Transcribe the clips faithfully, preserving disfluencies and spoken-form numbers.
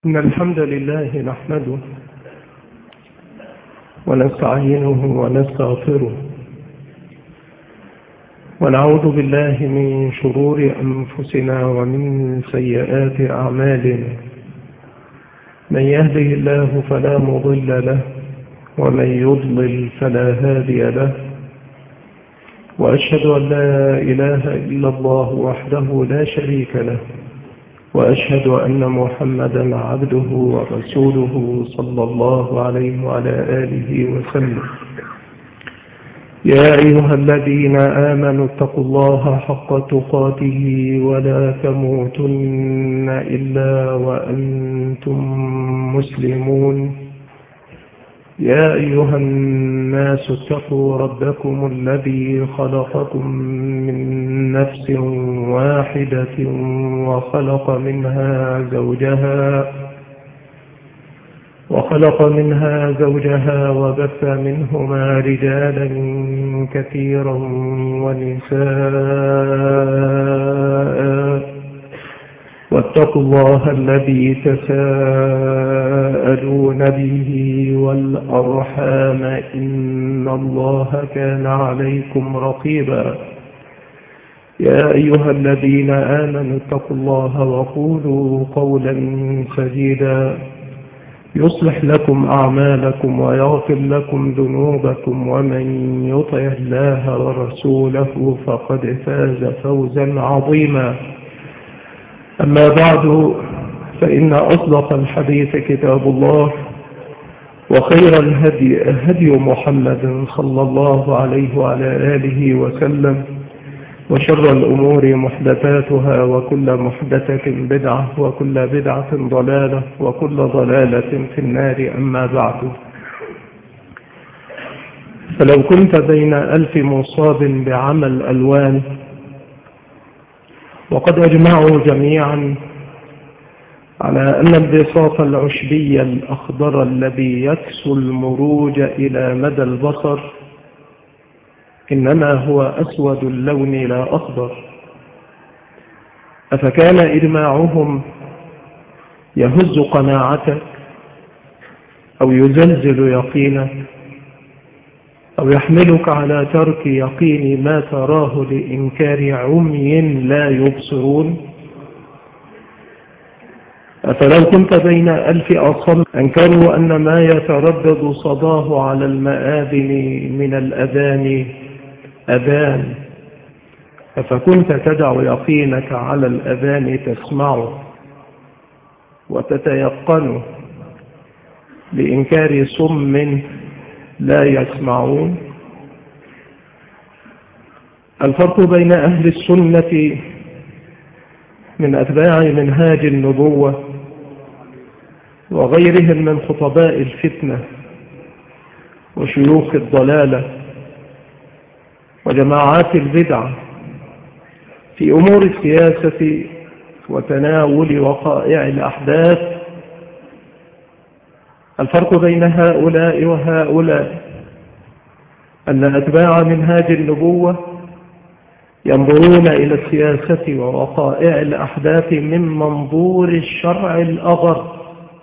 إن الحمد لله نحمده ونستعينه ونستغفره ونعوذ بالله من شرور أنفسنا ومن سيئات أعمالنا. من يهده الله فلا مضل له ومن يضلل فلا هادي له، وأشهد أن لا إله إلا الله وحده لا شريك له، وأشهد أن محمدا عبده ورسوله صلى الله عليه وعلى آله وسلم. يا أيها الذين آمنوا اتقوا الله حق تقاته ولا تموتن إلا وأنتم مسلمون. يا أيها الناس اتقوا ربكم الذي خلقكم من نفس واحدة وخلق منها زوجها وخلق منها زوجها وبث منهما رجالا كثيرا ونساء، واتقوا الله الذي تساءلون به والأرحام إن الله كان عليكم رقيبا. يا أيها الذين آمنوا اتقوا الله وقولوا قولا سديدا يصلح لكم أعمالكم ويغفر لكم ذنوبكم، ومن يطع الله ورسوله فقد فاز فوزا عظيما. أما بعد، فإن أصدق الحديث كتاب الله، وخير الهدي هدي محمد صلى الله عليه وعلى آله وسلم، وشر الأمور محدثاتها، وكل محدثة بدعة، وكل بدعة ضلالة، وكل ضلالة في النار. أما بعد، فلو كنت بين ألف مصاب بعمل ألوان، وقد أجمعوا جميعا على أن البساط العشبي الأخضر الذي يكسو المروج إلى مدى البصر إنما هو أسود اللون لا أخضر، أفكان إجماعهم يهز قناعتك أو يزلزل يقينك أو يحملك على ترك يقين ما تراه لإنكار عمي لا يبصرون؟ أفلو كنت بين ألف أصم أنكروا أن ما يتردد صداه على المآذن من الأذان أذان، أفكنت تدع يقينك على الأذان تسمعه وتتيقنه لإنكار صم لا يسمعون؟ الفرق بين أهل السنة من أتباع منهاج النبوة وغيرهم من خطباء الفتنة وشيوخ الضلالة وجماعات البدع في أمور السياسة وتناول وقائع الأحداث، الفرق بين هؤلاء وهؤلاء أن أتباع منهاج النبوة ينظرون إلى السياسة ووقائع الأحداث من منظور الشرع الأغر،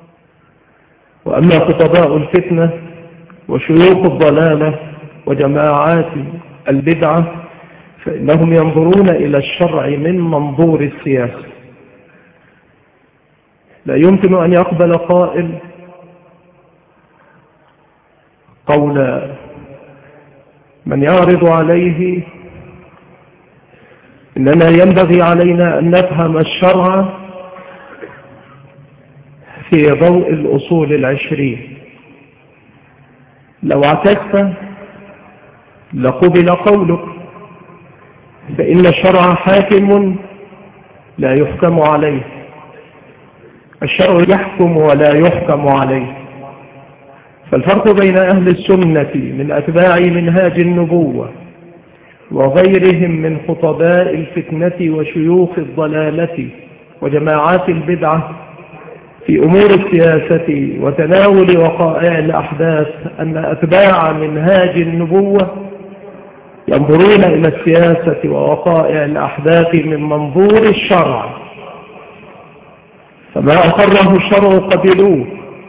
وأما خطباء الفتنة وشيوخ الضلالة وجماعات البدعة فإنهم ينظرون إلى الشرع من منظور السياسة. لا يمكن أن يقبل قائل قول من يعرض عليه إننا ينبغي علينا أن نفهم الشرع في ضوء الأصول العشرين. لو اعتدت لقبل قولك، فإن الشرع حاكم لا يحكم عليه، الشرع يحكم ولا يحكم عليه. فالفرق بين أهل السنة من أتباع منهاج النبوة وغيرهم من خطباء الفتنة وشيوخ الضلالة وجماعات البدعة في أمور السياسة وتناول وقائع الأحداث أن أتباع منهاج النبوة ينظرون إلى السياسة ووقائع الأحداث من منظور الشرع، فما أقره الشرع قبلوه،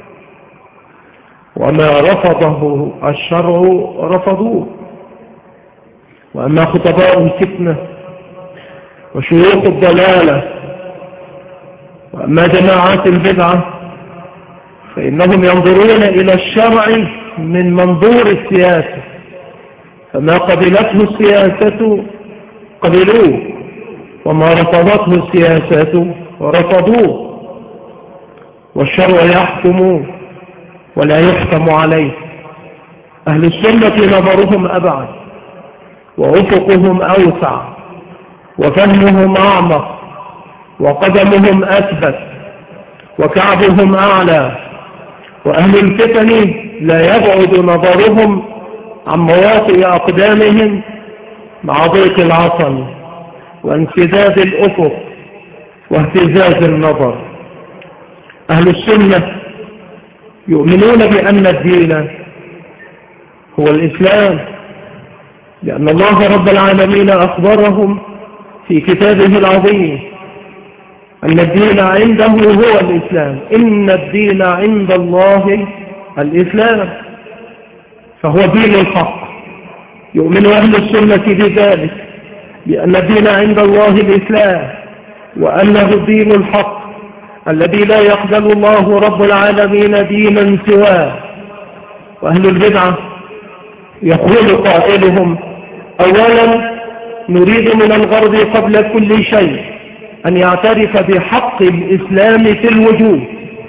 وما رفضه الشرع رفضوه. وأما خطباء الفتنة وشيوخ الضلالة وأما جماعات البدعة فإنهم ينظرون إلى الشرع من منظور السياسة، فما قبلته السياسة قبلوه، وما رفضته السياسة رفضوه. والشرع يحكم ولا يحكم عليه. أهل السنة نظرهم أبعد، وأفقهم أوسع، وفهمهم أعمق، وقدمهم أثبت، وكعبهم أعلى. وأهل الفتن لا يبعد نظرهم عن مواطئ أقدامهم مع ضيق العصن وانسداد الأفق واهتزاز النظر. أهل السنة يؤمنون بأن الدين هو الإسلام، لأن الله رب العالمين أخبرهم في كتابه العظيم أن الدين عنده هو الإسلام. إن الدين عند الله الإسلام، فهو دين الحق. يؤمن أهل السنة بذلك، بأن الدين عند الله الإسلام، وأنه الدين الحق الذي لا يقبل الله رب العالمين دينا سواه. وأهل البدعة يقول قائلهم: أولا نريد من الغرب قبل كل شيء أن يعترف بحق الإسلام في الوجود.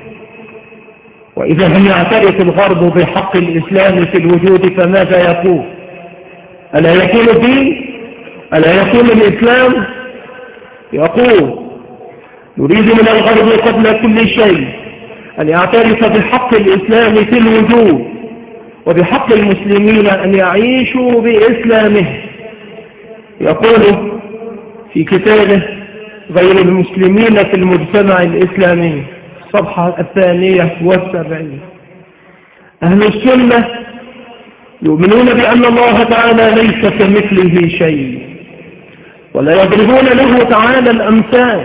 وإذا لم يعترف الغرب بحق الإسلام في الوجود فماذا يكون؟ ألا يكون الدين؟ ألا يكون الإسلام؟ يقول: نريد من الغرب قبل كل شيء أن يعترف بحق الإسلام في الوجود، وبحق المسلمين أن يعيشوا بإسلامه. يقول في كتابه غير المسلمين في المجتمع الإسلامي، الصفحة الثانية والسبعين: أهل السنة يؤمنون بأن الله تعالى ليس كمثله شيء، ولا يضربون له تعالى الأمثال.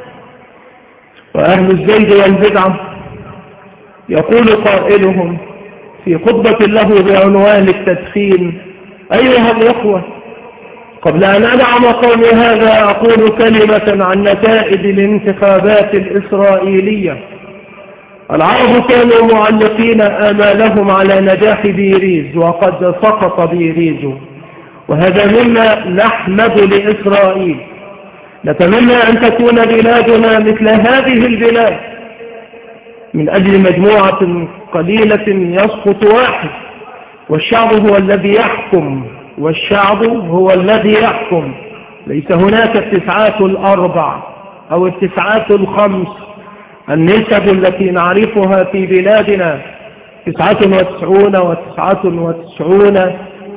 وأهل الزيد والبدعة يقول قائلهم في خطبة له بعنوان التدخين: أيها الإخوة، قبل أن أدعم قولي هذا أقول كلمة عن نتائج الانتخابات الإسرائيلية. العرب كانوا معلقين آمالهم على نجاح بيريز، وقد سقط بيريز، وهذا مما نحمد لإسرائيل. نتمنى أن تكون بلادنا مثل هذه البلاد، من أجل مجموعة قليلة يسقط واحد، والشعب هو الذي يحكم، والشعب هو الذي يحكم. ليس هناك التسعات الأربع أو التسعات الخمس. النسب التي نعرفها في بلادنا تسعة وتسعون وتسعة وتسعون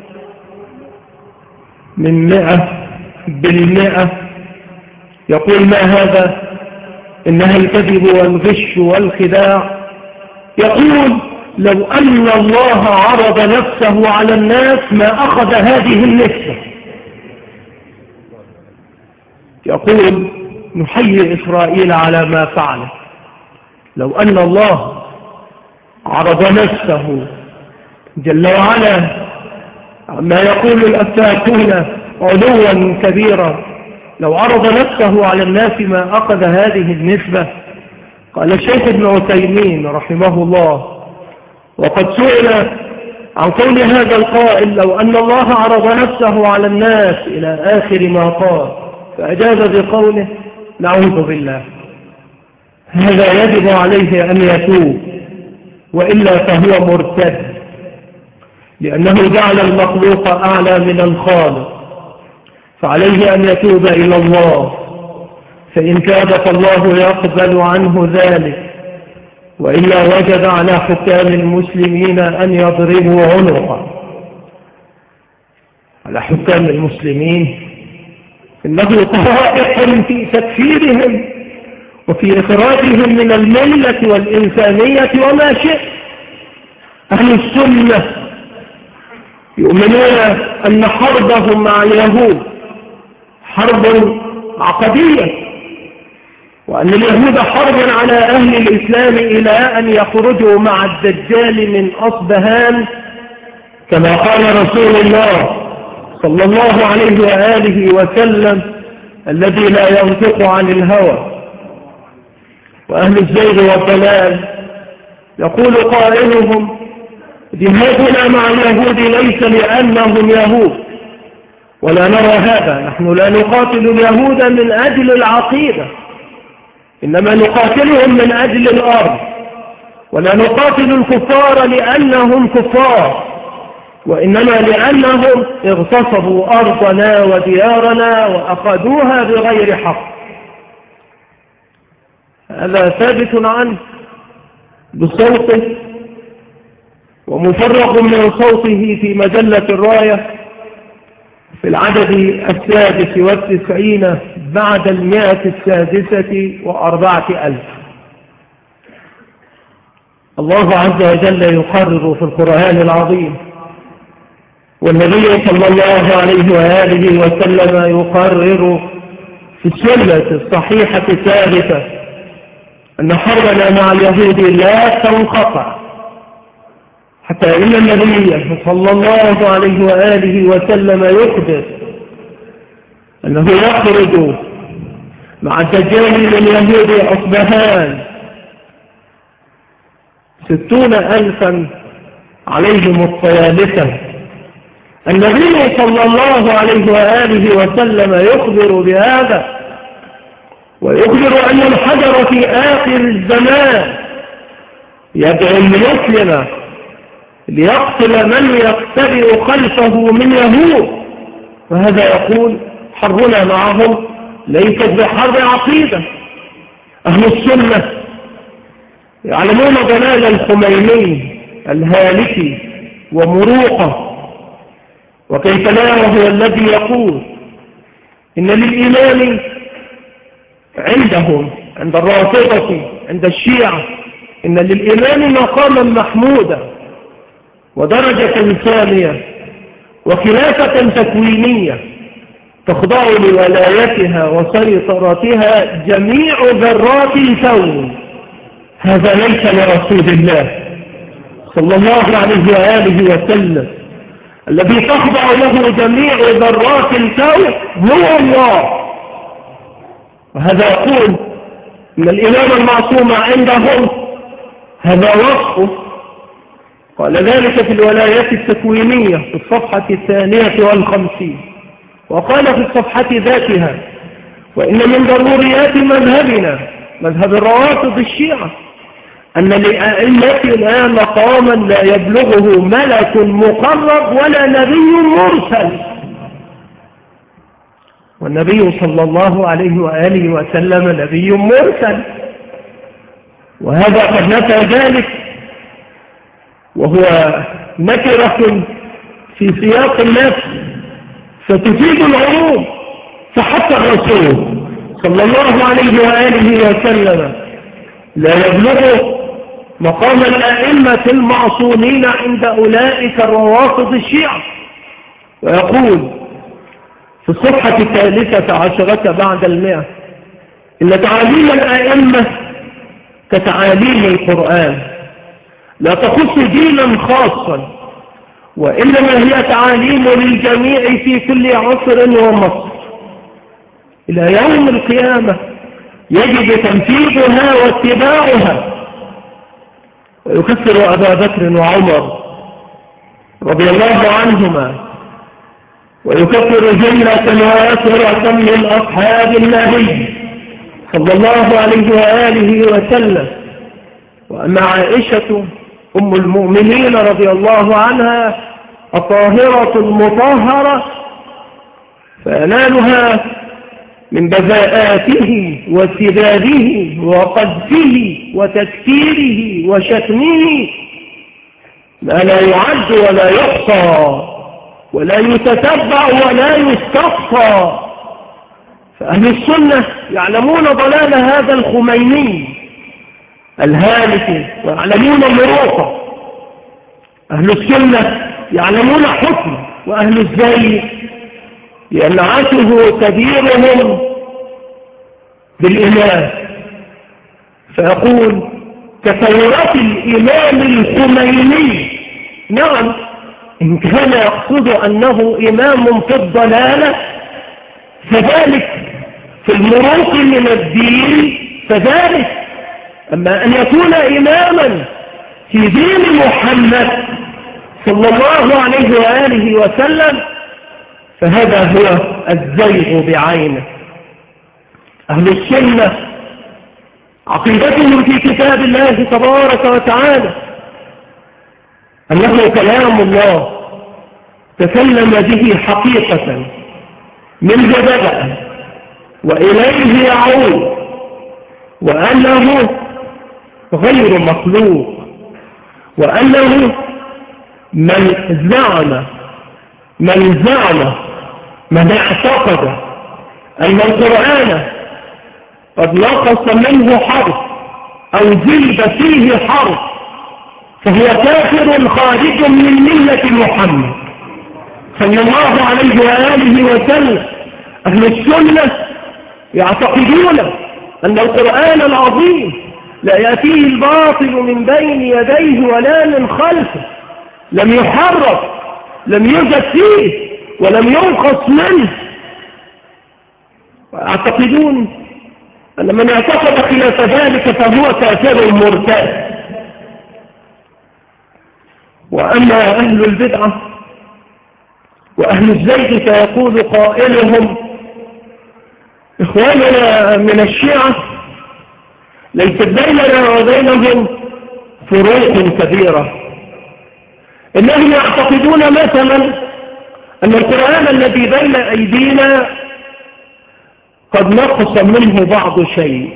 من مئة بالمئة. يقول: ما هذا؟ إنها الكذب والغش والخداع. يقول: لو أن الله عرض نفسه على الناس ما أخذ هذه النسبة. يقول: نحيي إسرائيل على ما فعل. لو أن الله عرض نفسه جل وعلا عما يقول الأفاكون علوا كبيرا، لو عرض نفسه على الناس ما أخذ هذه النسبة. قال الشيخ ابن عثيمين رحمه الله، وقد سئل عن قول هذا القائل: لو أن الله عرض نفسه على الناس إلى آخر ما قال، فأجاز بقوله: نعوذ بالله. هذا يجب عليه أن يتوب، وإلا فهو مرتد، لأنه جعل المخلوق أعلى من الخالق، فعليه أن يتوب إلى الله، فإن تاب فالله يقبل عنه ذلك، وإلا وجب على حكام المسلمين أن يضربوا عنقه. على حكام المسلمين إنه طائح في تكفيرهم وفي إخراجهم من الملة والإنسانية وما شئ. أهل السنة يؤمنون أن حربهم مع اليهود حرب عقدية، وأن اليهود حرب على أهل الإسلام إلى أن يخرجوا مع الدجال من أصبهان، كما قال رسول الله صلى الله عليه وآله وسلم الذي لا ينطق عن الهوى. وأهل الزيغ والضلال يقول قائلهم: جهادنا مع اليهود ليس لأنهم يهود، ولا نرى هذا، نحن لا نقاتل اليهود من أجل العقيدة، إنما نقاتلهم من أجل الأرض، ولا نقاتل الكفار لأنهم كفار، وإنما لأنهم اغتصبوا أرضنا وديارنا وأخذوها بغير حق. هذا ثابت عنه بصوته ومفرغ من صوته في مجلة الراية في العدد السادس والتسعين بعد المئة السادسة وأربعة ألف. الله عز وجل يقرر في القرآن العظيم، والنبي صلى الله عليه وآله وسلم يقرر في السنة الصحيحة الثابتة أن حربنا مع اليهود لا تنقطع، حتى إن النبي صلى الله عليه وآله وسلم يخبر أنه يخرج مع الدجال من يهود أصبهان ستون ألفا عليهم الطيالسة. النبي صلى الله عليه وآله وسلم يخبر بهذا، ويخبر أن الحجر في آخر الزمان يدعو المسلم ليقتل من يقتبئ خلفه من يهود، وهذا يقول حربنا معهم ليست بحرب عقيدة. أهل السنة يعلمون ضلال الخميني الهالك ومروقه، وكيف لا، وهو الذي يقول إن للإيمان عندهم، عند الرافضة، عند الشيعة، إن للإيمان مقاما محمودا ودرجة ثانية وخلافة تكوينية تخضع لولايتها وسيطرتها جميع ذرات الكون. هذا ليس لرسول الله صلى الله عليه وآله وسلم. الذي تخضع له جميع ذرات الكون هو الله، وهذا يقول إن الإمام المعصوم عندهم هذا وصفه. قال ذلك في الولايات التكوينية في الصفحة الثانية والخمسين، وقال في الصفحة ذاتها: وإن من ضروريات مذهبنا، مذهب الروافض الشيعة، أن لأئمتنا مقاما لا يبلغه ملك مقرب ولا نبي مرسل. والنبي صلى الله عليه وآله وسلم نبي مرسل، وهذا قد نفى ذلك، وهو نكرة في سياق النفس فتفيد العموم. فحتى الرسول صلى الله عليه وآله وسلم لا يبلغ مقام الأئمة المعصومين عند أولئك الروافض الشيعة. ويقول في الصفحة الثالثة عشرة بعد المئة: إن تعاليم الأئمة كتعاليم القرآن لا تخص دينا خاصا، وإنما هي تعاليم للجميع في كل عصر ومصر إلى يوم القيامة، يجب تنفيذها واتباعها. ويكفر أبا بكر وعمر رضي الله عنهما، ويكفر جملة واسرة من أصحاب النبي صلى الله عليه وآله وسلم. وأما عائشة أم المؤمنين رضي الله عنها الطاهرة المطهرة فينالها من بذاءاته وسداده وقذفه وتكفيره وشتمه ما لا يعد ولا يحصى ولا يتتبع ولا يستقصى. فأهل السنة يعلمون ضلال هذا الخميني الهالك ويعلمون مروقه. أهل السنة يعلمون حكم، وأهل الزيغ ينعته كبيرهم بالإيمان فيقول كثورة الإمام الخميني. نعم، إن كان يقصد أنه إمام في الضلالة فذلك، في المروق من الدين فذلك، أما أن يكون إماما في دين محمد صلى الله عليه وآله وسلم فهذا هو الزيغ بعينه. أهل السنة عقيدتهم في كتاب الله تبارك وتعالى أنه كلام الله تكلم به حقيقة من بدأ وإليه يعود، وأنه غير مخلوق، وأنه من زعم من زعم من اعتقد أن القرآن قد نقص منه حرف أو زيد فيه حرف فهو كافر خارج من ملة محمد صلى الله عليه وآله وسلم. أهل السنة يعتقدون أن القرآن العظيم لا يأتيه الباطل من بين يديه ولا من خلفه، لم يحرف، لم يوجد فيه ولم ينقص منه. ويعتقدون أن من اعتقد خلاف ذلك فهو كافر مرتد. وأما أهل البدعة وأهل الزيغ فيقول قائلهم إخواننا من الشيعة ليست بيننا وبينهم فروق كبيرة، إنهم يعتقدون مثلا أن القرآن الذي بين أيدينا قد نقص منه بعض شيء.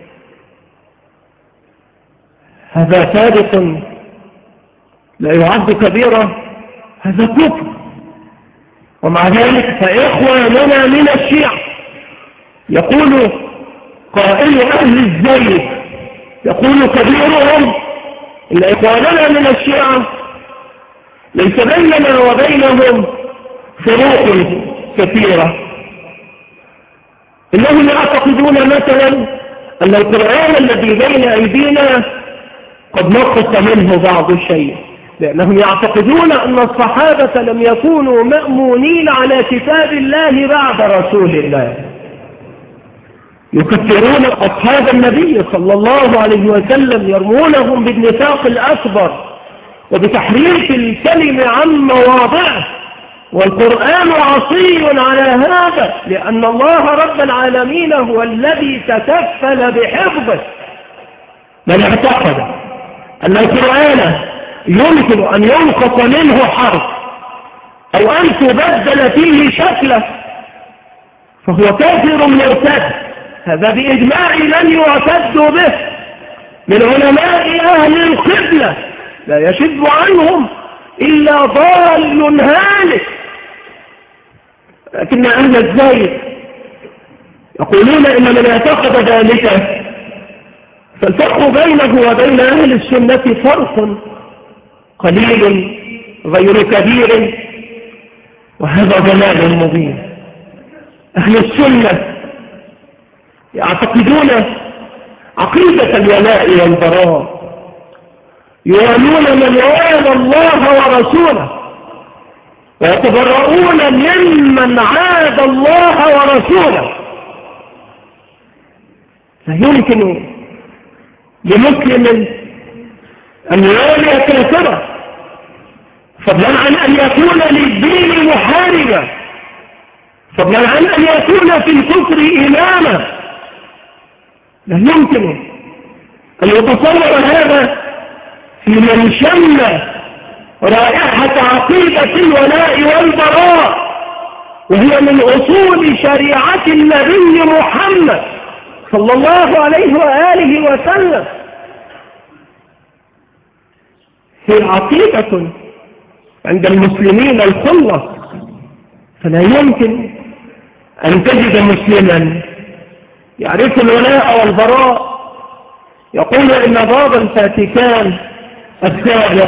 هذا ثابت لا يعد كبيرة، هذا كفر. ومع ذلك فإخواننا من الشيعة يقول قائل أهل الزيغ يقول كبيرهم إن إخواننا من الشيعة ليس بيننا وبينهم فروق كثيرة، إنهم يعتقدون مثلا أن القرآن الذي بين أيدينا قد نقص منه بعض الشيء، لأنهم يعتقدون أن الصحابة لم يكونوا مأمونين على كتاب الله بعد رسول الله، يكفرون أصحاب النبي صلى الله عليه وسلم، يرمونهم بالنفاق الأكبر وبتحريف الكلم عن مواضعه، والقرآن عصي على هذا، لأن الله رب العالمين هو الذي تكفل بحفظه. من اعتقد أن القرآن يمكن أن ينقص منه حرف أو أن تبدل فيه شكله فهو كافر مرتد. هذا بإجماع لن يعتد به من علماء أهل القبلة، لا يشد عنهم إلا ضال هالك. لكن أهل الزيغ يقولون إن من اعتقد ذلك فالفرق بينه وبين أهل السنة فرق قليل غير كبير، وهذا ضلال مبين. أهل السنة يعتقدون عقيدة الولاء والبراء، يوالون من والى الله ورسوله ويتبرؤون ممن عاد الله ورسوله. لا يمكن لمسلم أن يوالي كافرا، فضلا عن أن يكون للدين محاربا، فضلا عن أن يكون في الكفر إماما. لا يمكن أن يتصور هذا في من شم رائحة عقيدة الولاء والبراء، وهي من أصول شريعة النبي محمد صلى الله عليه وآله وسلم. هي عقيدة عند المسلمين الخلص، فلا يمكن أن تجد مسلما يعرف الولاء والبراء يقول إن باب الفاتكان السابق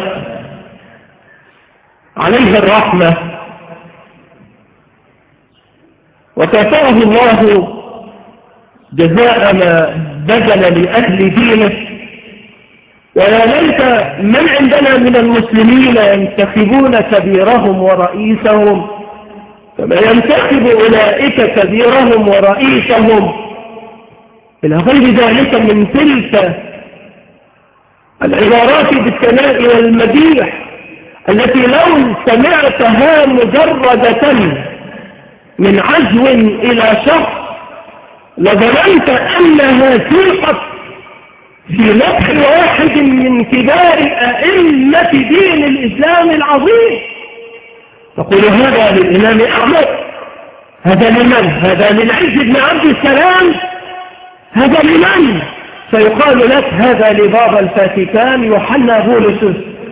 عليه الرحمة وكافاه الله جزاء ما بذل لأهل دينه. ولا ليس من عندنا من المسلمين ينتخبون كبيرهم ورئيسهم كما ينتخب أولئك كبيرهم ورئيسهم، إلى غير ذلك من تلك العبارات بالثناء والمديح التي لو سمعتها مجردة من عزو إلى شخص لظننت أنها سيقت في مدح واحد من كبار أئمة دين الإسلام العظيم. تقول هذا للإمام أحمد، هذا لمن؟ هذا للعز بن عبد السلام، هذا لمن؟ فيقال لك هذا لبابا الفاتيكان يوحنا بولس.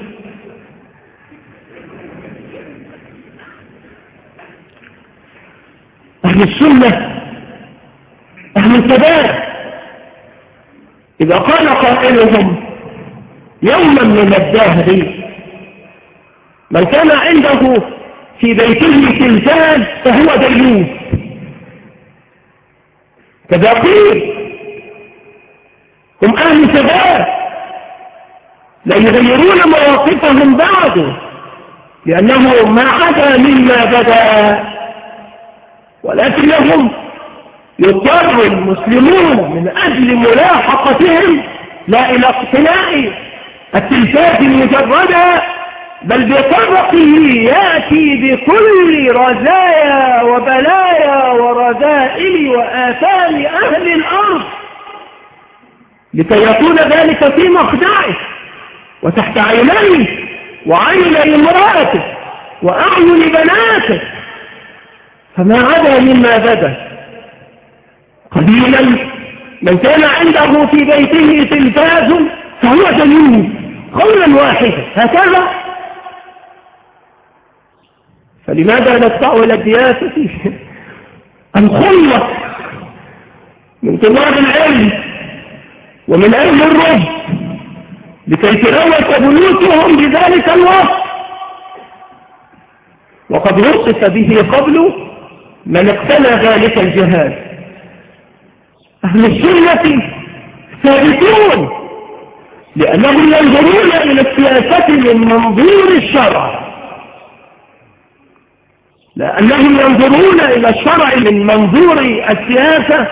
أهل السنة أهل الثبات إذا قال قائلهم يوما من الدهر من كان عنده في بيته تلفاز فهو ديوث، كذا قيل هم أهل ثبات لا يغيرون مواقفهم بعد، لأنه ما عدا مما بدأ، ولكنهم يضطر المسلمون من أجل ملاحقتهم لا إلى اقتناء التلفاز المجردة، بل بطرقه يأتي بكل رزايا وبلايا ورذائل وآثام أهل الأرض لكي يكون ذلك في مخدعه وتحت عينيه وعين امرأته وأعين بناته. فما عدا مما بدا قليلا من كان عنده في بيته تلفاز فهو ديوث قولا واحدا هكذا. فلماذا ندفع إلى الدياسة الخلة من طلاب العلم ومن علم الرب لكي تلوث بيوتهم بذلك الوصف؟ وقد وصف به قبل من اقتنى ذلك الجهاد. أهل السنة ثابتون لأنهم ينظرون إلى السياسة من منظور الشرع، لأنهم ينظرون إلى الشرع من منظور السياسة.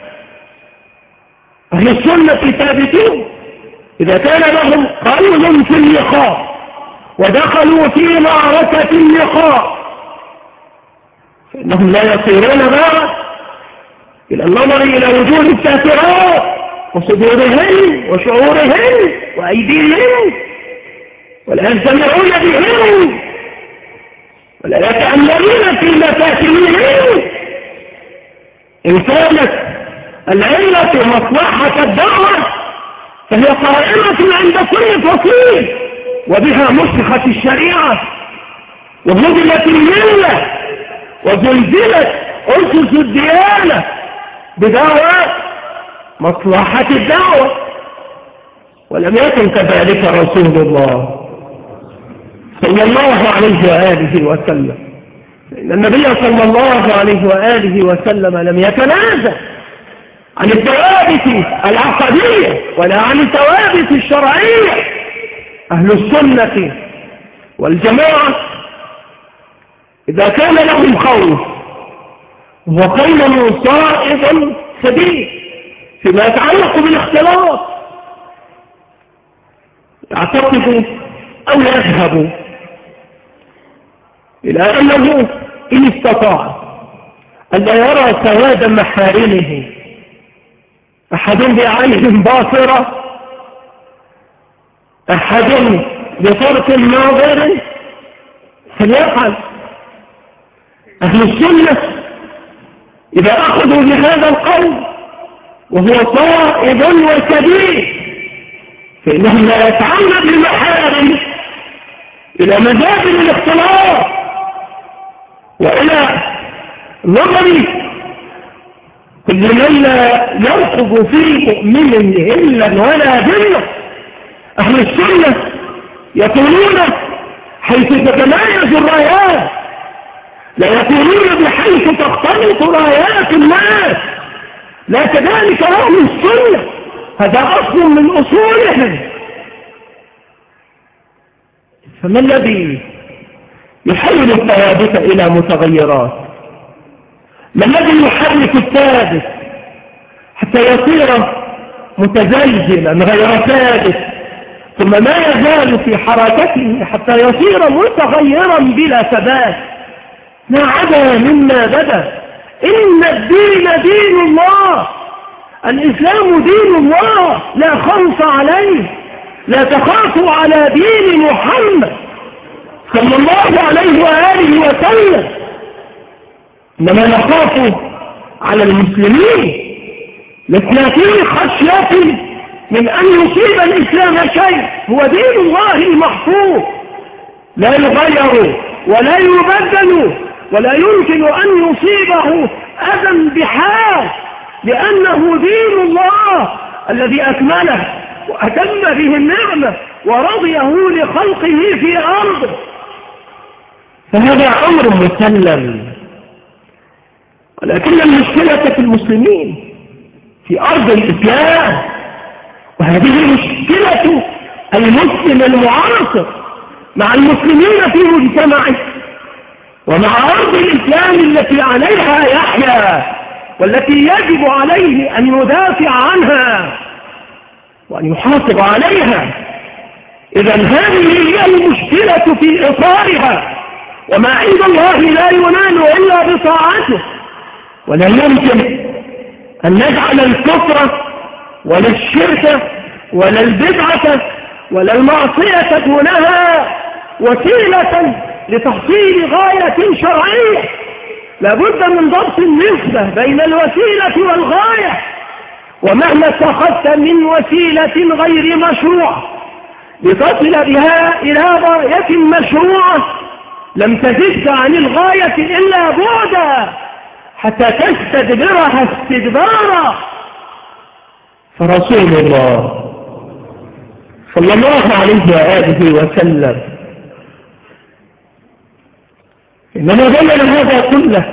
أهل السنة ثابتون إذا كان لهم قول في اللقاء ودخلوا في معركة اللقاء فإنهم لا يصيرون بقى إلى النظر إلى وجوه الكافرات وصدورهن وشعورهن وأيديهن، ولا يستمعون بهن ولا يتأملون في مفاتنهن. إن كانت العلة مصلحة الدعوة فهي قائمة عند كل فصيل، وبها مسخت الشريعة وهدمت الملة وزلزلت أسس الديانة بدعوى مصلحة الدعوة. ولم يكن كذلك رسول الله صلى الله عليه وآله وسلم، إن النبي صلى الله عليه وآله وسلم لم يتنازل عن الثوابت العقدية ولا عن الثوابت الشرعية. أهل السنة والجماعة إذا كان لهم خوف وهو قول صائب سديد فيما يتعلق بالاختلاط يعتقد أو يذهب إلى أنه إن استطاع أن لا يرى سواد محارمه أحد بعين باصرة أحد بطرف ناظر فليفعل. أهل السنة إذا أخذوا بهذا القول وهو صائب وكبير فإنهم لا يتعمد المحارم إلى مجال الاختلاط وإلى نظر كل من لا يرقب فيه مؤمن إلا ولا ذلة. أهل السنة يقولون حيث تتمايز الرايات لا يقولون بحيث تختلط رايات الناس، لا كذلك أهل السنة، هذا أصل من أصولهم. فما الذي يحول الثوابت إلى متغيرات؟ ما الذي يحرك الثابت حتى يصير متزلزلا غير ثابت، ثم ما يزال في حركته حتى يصير متغيرا بلا ثبات؟ ما عدا مما بدا. إن الدين دين الله، الإسلام دين الله، لا خوف عليه، لا تخافوا على دين محمد صلى الله عليه وآله وسلم، إنما نخاف على المسلمين. لسنا في خشية من أن يصيب الإسلام شيء، هو دين الله المحفوظ لا يغير ولا يبدل، ولا يمكن أن يصيبه أذى بحال، لأنه دين الله الذي أكمله وأتم به النعمة ورضيه لخلقه في أرضه. فهذا أمر مسلم، ولكن المشكلة في المسلمين في أرض الإسلام، وهذه مشكلة المسلم المعاصر مع المسلمين في مجتمعه ومع أرض الإسلام التي عليها يحيا والتي يجب عليه أن يدافع عنها وأن يحافظ عليها. إذن هذه هي المشكلة في إطارها، وما عند الله لا ينال إلا بطاعته. ولا يمكن أن نجعل الكفر ولا الشرك ولا البدعة ولا المعصية دونها وسيلة لتحصيل غاية شرعية. لابد من ضبط النسبة بين الوسيلة والغاية، ومهما اتخذت من وسيلة غير مشروعة لتصل بها إلى غاية مشروعة لم تزد عن الغاية إلا بعدا حتى تستدبرها استدبارا. فرسول الله صلى الله عليه وآله وسلم إنما بين هذا كله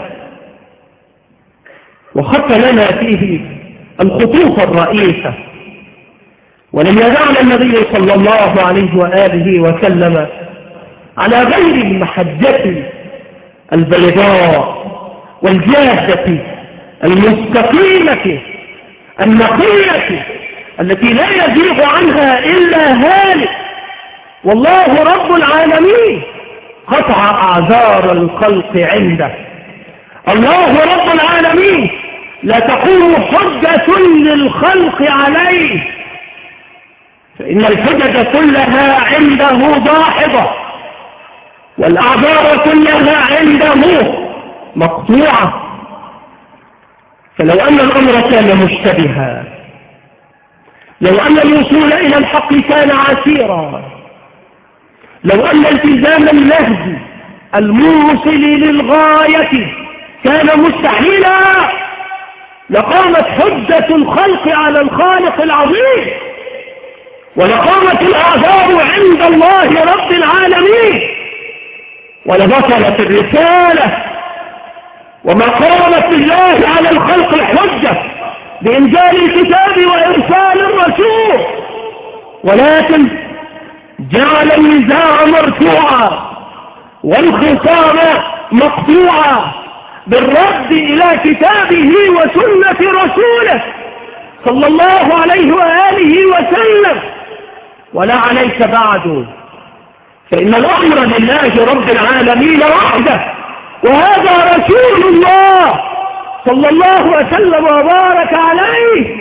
وخط لنا فيه الخطوط الرئيسة، ولم يدعنا النبي صلى الله عليه وآله وسلم على غير المحجة البيضاء والجادة المستقيمة النقية التي لا يزيغ عنها إلا هالك. والله رب العالمين قطع أعذار الخلق عنده. الله رب العالمين لا تقوم حجة للخلق عليه، فإن الحجج كلها عنده ضاحضة والأعذار كلها عنده مقطوعة. فلو أن الأمر كان مشتبها، لو أن الوصول إلى الحق كان عسيرا، لو أن التزام النهج الموصل للغاية كان مستحيلا، لقامت حجة الخلق على الخالق العظيم، ولقامت الأعذار عند الله رب العالمين، ولبطلت الرسالة، وما قامت بالله على الخلق الحجة بإنزال الكتاب وإرسال الرسول، ولكن جعل النزاع مرفوعا والخصام مقطوعا بالرد إلى كتابه وسنة رسوله صلى الله عليه وآله وسلم. ولا عليك بعد، فإن الأمر لله رب العالمين وحده، وهذا رسول الله صلى الله وسلم وبارك عليه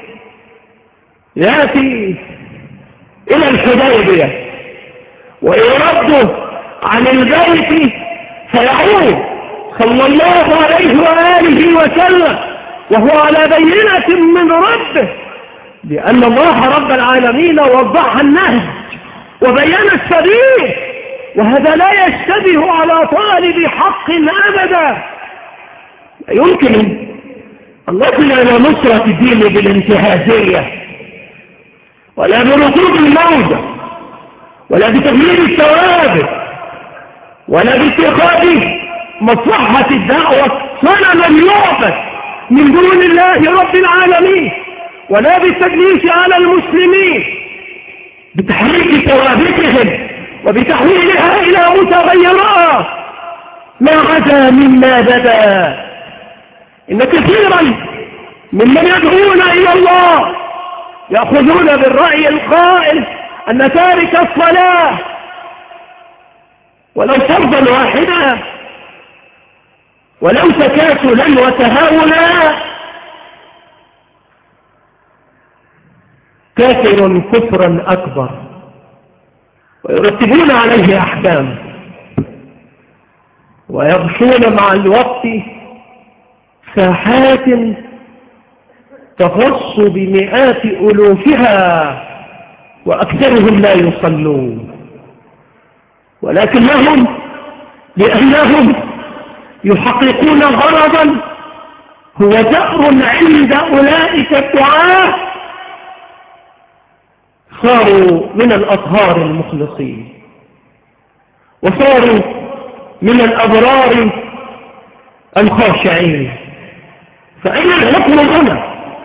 يأتي إلى الحديبية ويرد عن البيت فيعود صلى الله عليه وآله وسلم وهو على بينة من ربه، لأن الله رب العالمين وضح النهج وبين السبيل، وهذا لا يشتبه على طالب حق أبدا. لا يمكن أن نصل إلى نصرة الدين بالانتهازية ولا بركوب الموجة ولا بتغيير الثوابت ولا باتخاذ مصلحة الدعوة صنما يعبد من دون الله رب العالمين ولا بالتجليس على المسلمين بتحريك ثوابتهم وبتحويلها إلى متغيرات ما عدا مما بدا. إن كثيرا ممن يدعون إلى الله يأخذون بالرأي القائل أن تارك الصلاة ولو فرضا واحدا ولو تكاسلا وتهاونا كافر كفرا أكبر، ويرتبون عليه أحكام ويغشون مع الوقت ساحات تخص بمئات ألوفها وأكثرهم لا يصلون، ولكنهم لأنهم يحققون غرضا هو دأر عند أولئك الدعاة صاروا من الأطهار المخلصين وصاروا من الأبرار الخاشعين. فأين الحكم هنا؟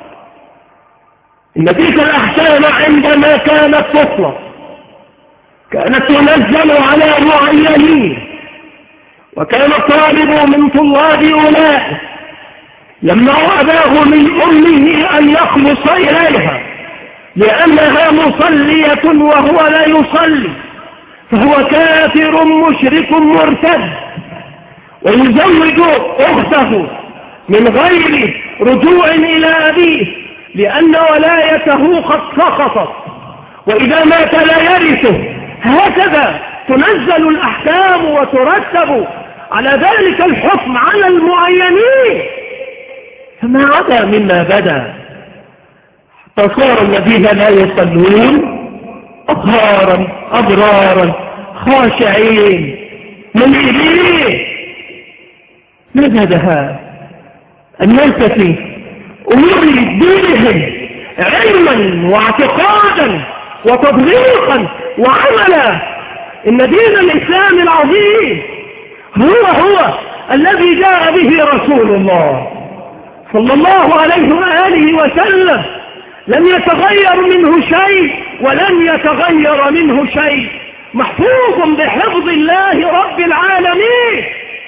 إن تلك الأحكام عندما كانت تطلق كانت تنزل على معينين، وكان الطالب من طلاب أولئك يمنع أباه من أمه أن يخلص إليها لأنها مصلية وهو لا يصلي، فهو كافر مشرك مرتد، ويزوج أخته من غير رجوع إلى أبيه لأن ولايته قد سقطت، وإذا مات لا يرثه. هكذا تنزل الأحكام وترتب على ذلك الحكم على المعينين، فما عدا مما بدا حتى صار الذين لا يصلون أطهارا أبرارا خاشعين منيبين. ما زادها الناس في أمور دينهم علما واعتقادا وتطبيقا وعملا. إن دين الإسلام العظيم هو هو الذي جاء به رسول الله صلى الله عليه وآله وسلم، لم يتغير منه شيء ولن يتغير منه شيء، محفوظ بحفظ الله رب العالمين.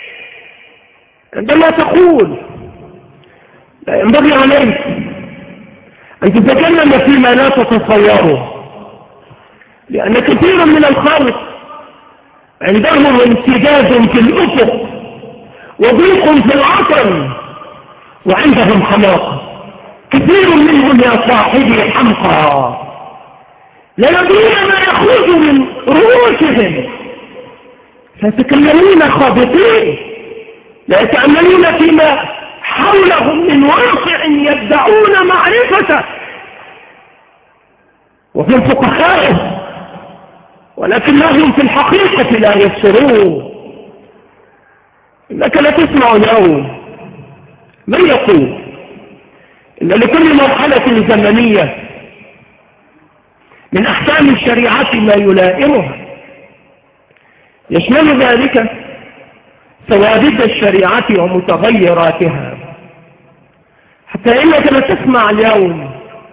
عندما تقول لا ينبغي عليك أن تتكلم فيما لا تتصوره، لأن كثيرا من الخلق عندهم انسداد في الأفق وضيق في العطن وعندهم حماقة. كثير منهم يا صاحبي حمقى لا يدرون ما يخرج من رؤوسهم، فيتكلمون خابطين لا يتأملون فيما حولهم من واقع يدعون معرفته، وفي الفقهاء ولكنهم في الحقيقة لا يبصرون. إنك لا تسمع اليوم من يقول إن لكل مرحلة زمنية من أحكام الشريعة ما يلائمها، يشمل ذلك ثوابت الشريعة ومتغيراتها، حتى إنك لا تسمع اليوم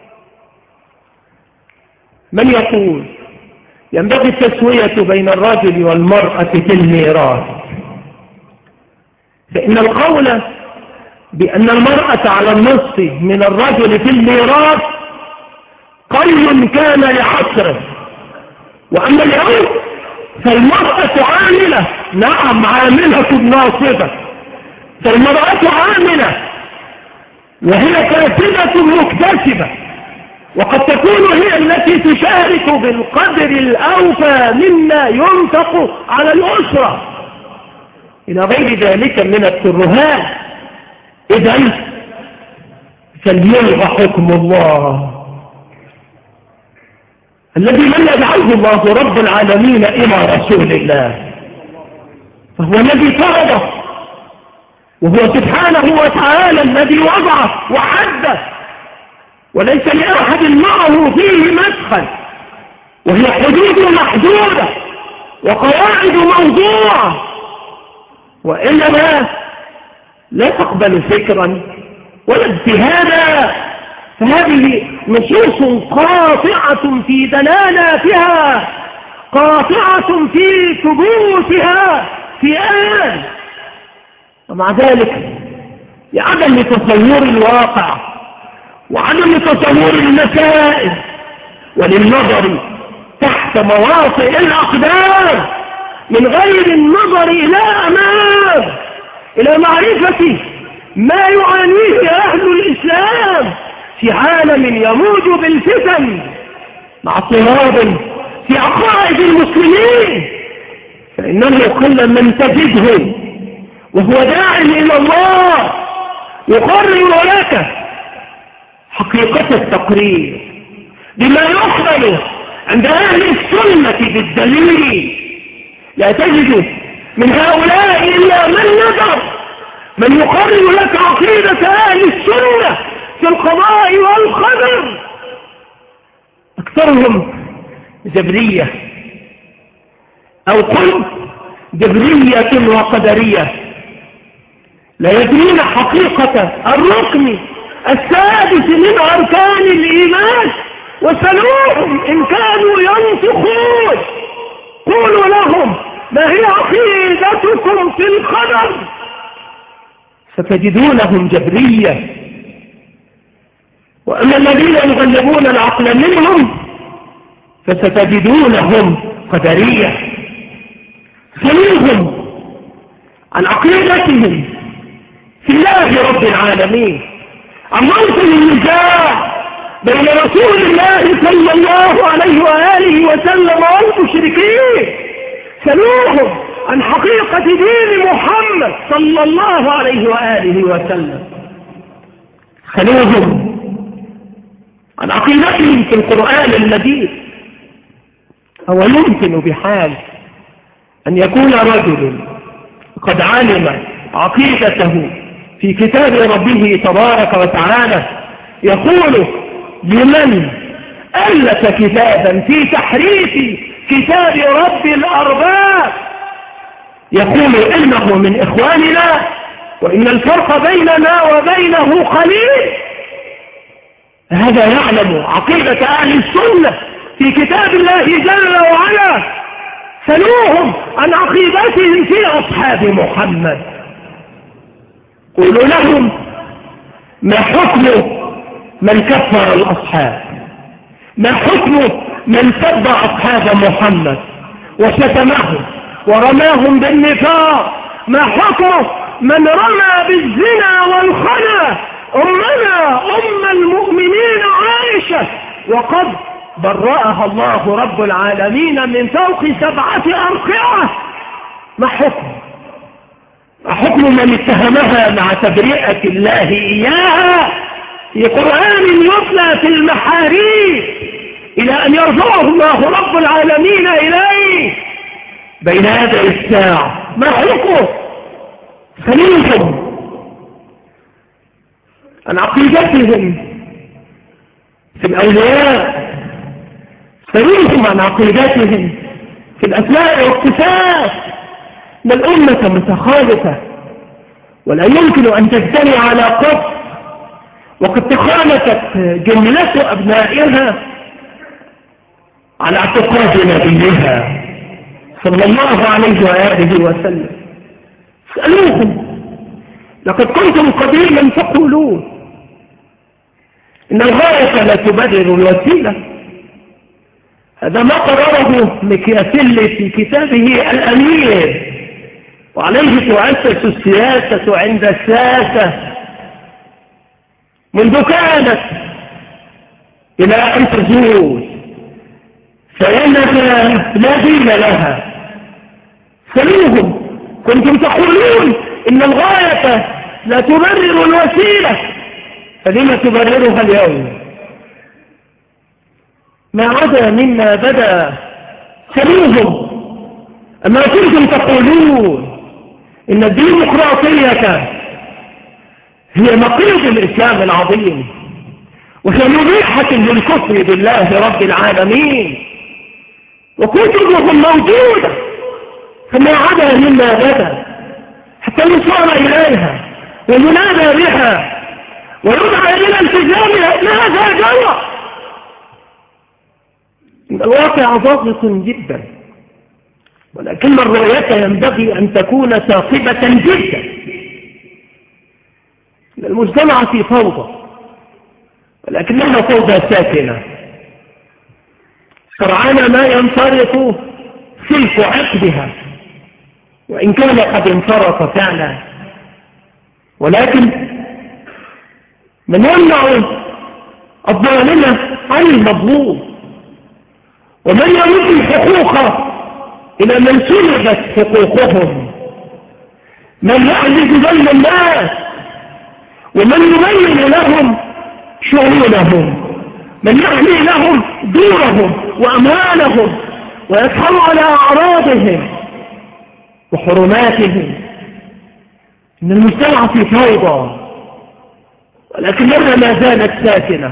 من يقول ينبغي التسوية بين الرجل والمرأة في الميراث، فإن القول بأن المرأة على النصف من الرجل في الميراث قول كان لعصره، وأما اليوم فالمرأة عاملة، نعم عاملة ناصبة، فالمرأة عاملة وهي كاسبة مكتسبة، وقد تكون هي التي تشارك بالقدر الأوفى مما ينفق على الأسرة إلى غير ذلك من الترهات. إذن فليلغى حكم الله الذي لم يجعله الله رب العالمين إلى رسول الله، فهو الذي فرضه، وهو سبحانه وتعالى الذي وضعه وحده، وليس لأحد معه فيه مدخل، وهي حدود محدودة وقواعد موضوعة، وإنما لا تقبل فكرا ولا اجتهادا، فهذه نصوص قاطعة في دلالاتها، قاطعة في ثبوتها في آن. ومع ذلك لعدم تصور الواقع وعدم تصور المسائل وللنظر تحت مواطئ الأقدام من غير النظر إلى أمام، إلى معرفة ما يعانيه أهل الإسلام في عالم يموج بالفتن مع اضطراب في عقائد المسلمين، فإنه قل من تجده وهو داع إلى الله يقرر لك حقيقة التقرير بما يقبل عند أهل السنة بالدليل. لا تجد من هؤلاء إلا من نظر، من يقرر لك عقيدة أهل السنة في القضاء والقدر. أكثرهم جبرية أو قل جبرية وقدرية، لا يدرون حقيقة الركن السادس من أركان الإيمان. وسلوهم إن كانوا ينطقون، قولوا لهم ما هي عقيدتكم في القدر، ستجدونهم جبرية. وأما الذين يغلبون العقل منهم فستجدونهم قدرية. سلوهم عن عقيدتهم في الله رب العالمين، عن موطن النزاع بين رسول الله صلى الله عليه وآله وسلم والمشركين. سلوهم عن حقيقة دين محمد صلى الله عليه وآله وسلم. سلوهم عن عقيدتهم في القرآن المجيد. أو يمكن بحال أن يكون رجل قد علم عقيدته في كتاب ربه تبارك وتعالى يقول لمن ألف كتابا في تحريف كتاب رب الأرباب، يقول إنه من إخواننا وإن الفرق بيننا وبينه قليل. هذا يعلم عقيدة أهل السنة في كتاب الله جل وعلا. سلوهم عن عقيدتهم في أصحاب محمد. قولوا لهم ما حكم من كفر الأصحاب، ما حكم من سب أصحاب محمد وشتمهم ورماهم بالنفاق، ما حكم من رمى بالزنا والخنا أمنا أم المؤمنين عائشة وقد برأها الله رب العالمين من فوق سبعة أرقعة. ما حكم ما حكم من اتهمها مع تبرئة الله إياها في قرآن يتلى في المحاريب إلى أن يرفعه الله رب العالمين إليه بين يدي الساعة؟ ما حكم؟ سليهم عن عقيدتهم في الأولياء، سليهم عن عقيدتهم في الأسماء والصفات. ان الأمة متخالفة ولا يمكن أن تجتمع على قصد، وقد تخالفت جملة أبنائها على اعتقاد نبيها صلى الله عليه وآله وسلم. اسألوهم لقد كنتم قديما تقولون إن الغاية لا تبرر الوسيلة. هذا ما قرره مكيافيلي في كتابه الأمير، وعليه تؤسس السياسة عند الساسة منذ كانت إلى أن تزول، فإنها لا دين لها. سلوهم كنتم تقولون إن الغاية لا تبرر الوسيلة، فلما تبررها اليوم؟ ما عدا مما بدا. سلوهم أما كنتم تقولون إن الديمقراطية هي نقيض الإسلام العظيم وهي مبيحة للكفر بالله رب العالمين، وكتبهم موجودة، فما عدا مما بدا حتى يصار إليها وينادى بها ويدعى إلى التزامها. ماذا جرى؟ الواقع ضاغط جدا، ولكن الرؤية ينبغي أن تكون ثاقبة جدا. المجتمع في فوضى، ولكنها فوضى ساكنة، سرعان ما ينفرط سلك عقدها، وإن كان قد انفرط فعلا، ولكن من يمنع الظالمة عن المظلوم، ومن يرد الحقوق إلى من سلبت حقوقهم، من يعزز بين الناس، ومن يبين لهم شؤونهم، من يحمي لهم دورهم وأموالهم ويدخل على أعراضهم وحرماتهم. إن المجتمع في فوضى، ولكنها ما زالت ساكنة،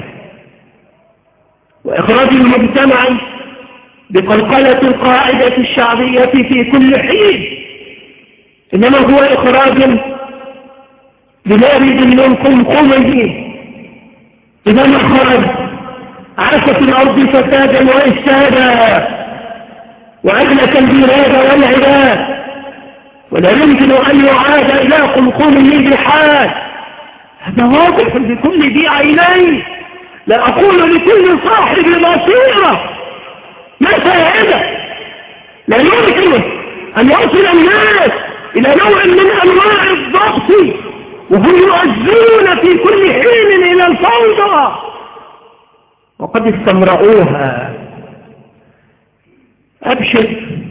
وإخراج المجتمع بقلقلة القاعدة الشعبية في كل حين إنما هو إخراج ببارد من قمقمه. إذا ما خرج عاش في الأرض فسادا وإفسادا، وأهلك البلاد والعباد، ولا يمكن أن يعاد إلى قمقمه بحال. هذا واضح لكل ذي عينين، لا أقول لكل صاحب بصيرة. متى هذا؟ لا يمكن أن يصل الناس إلى نوع من أنواع الضغط وهم يؤذون في كل حين إلى الفوضى، وقد استمرؤوها. أبشر،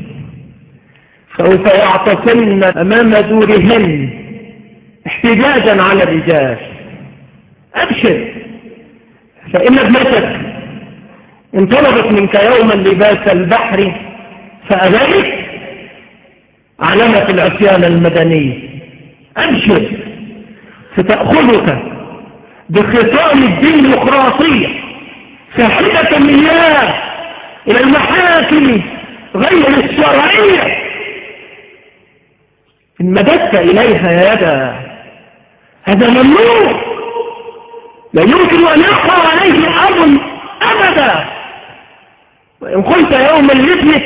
سوف يعتصمن أمام دورهن احتجاجا على الرجال. أبشر، فإن ابنتك إن طلبت منك يوما لباس البحر فأبيت علامة العصيان المدني. أبشر، ستأخذك بخطام الديمقراطية ساحبة مياه إلى المحاكم غير الشرعية. إن مددت إليها يدا هذا ممنوع، لا يمكن أن يقع عليه أب أبدا. وإن قلت يوما لابنك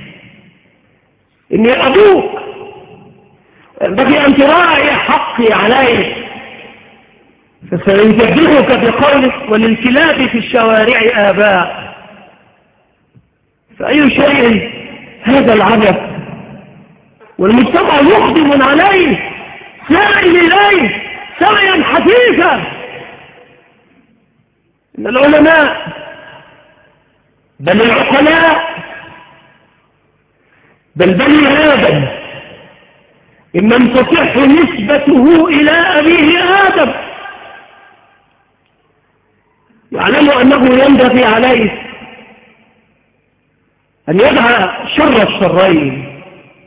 إني أبوك، ينبغي أن تراعي حقي عليك، فسينتبهك بقولك وللكلاب في الشوارع آباء. فأي شيء هذا العبث، والمجتمع مقدم عليه سائل إليه سعيا حثيثا. إن العلماء بل العقلاء بل بني آدم إمن تصح نسبته إلى أبيه آدم يعلم أنه ينبغي عليه أن يدعى شر الشرين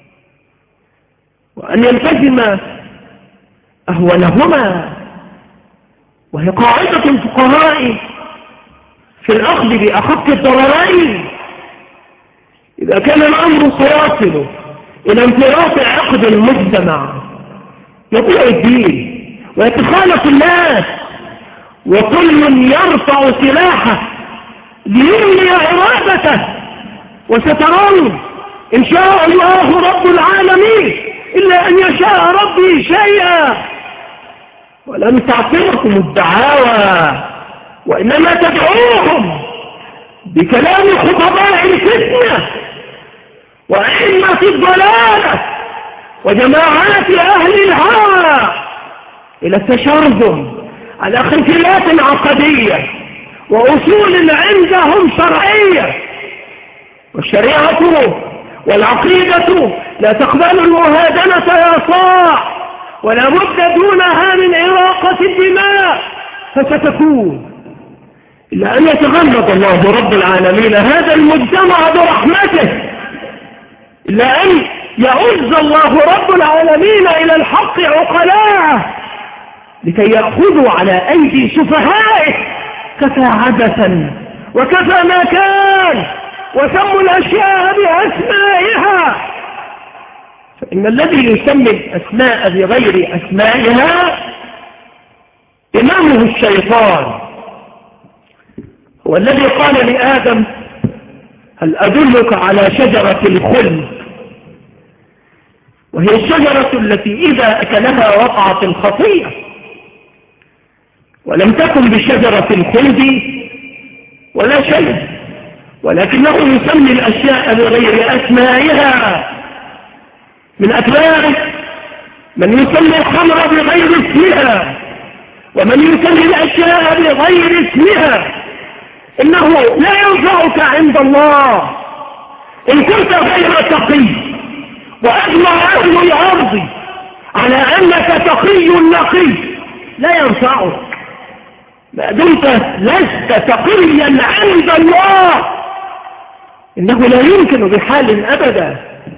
وأن يلتزم أهونهما، وهي قاعدة الفقهاء في الأخذ بأخف الضررين. إذا كان الأمر سيصل إلى انفراط عقد المجتمع يضيع الدين ويتخالف الناس، وكل يرفع سلاحه ليملي إرادته، وسترون إن شاء الله رب العالمين إلا أن يشاء ربي شيئا. ولم تعصمكم الدعاوى، وإنما تدعوهم بكلام خطباء الفتنة وأئمة الضلالة وجماعات أهل الهوى إلى التشرذم على خلفيات عقدية وأصول عندهم شرعية. والشريعة والعقيدة لا تقبل المهادنة يا صاح، ولا بد دونها من إراقة الدماء، فستكون إلا أن يتغمد الله رب العالمين هذا المجتمع برحمته، إلا أن يعز الله رب العالمين إلى الحق عقلاءه لكي يأخذوا على أيدي سفهائه. كفى عبثا وكفى ما كان، وسموا الأشياء بأسمائها، فإن الذي يسمي الأسماء بغير أسمائها إمامه الشيطان هو الذي قال لآدم: هل أدلك على شجرة الخلد؟ وهي الشجرة التي إذا أكلها وقعت الخطيئة، ولم تكن بشجرة الخلد ولا شيء، ولكنه يسمي الأشياء بغير أسمائها. من أتباعه من يسمي الخمر بغير اسمها، ومن يسمي الأشياء بغير اسمها. إنه لا ينفعك عند الله إن كنت غير تقي، وأجمع أهل الأرض على أنك تقي نقي، لا ينفعك ما دمت لست تقيا عند الله. إنه لا يمكن بحال أبدا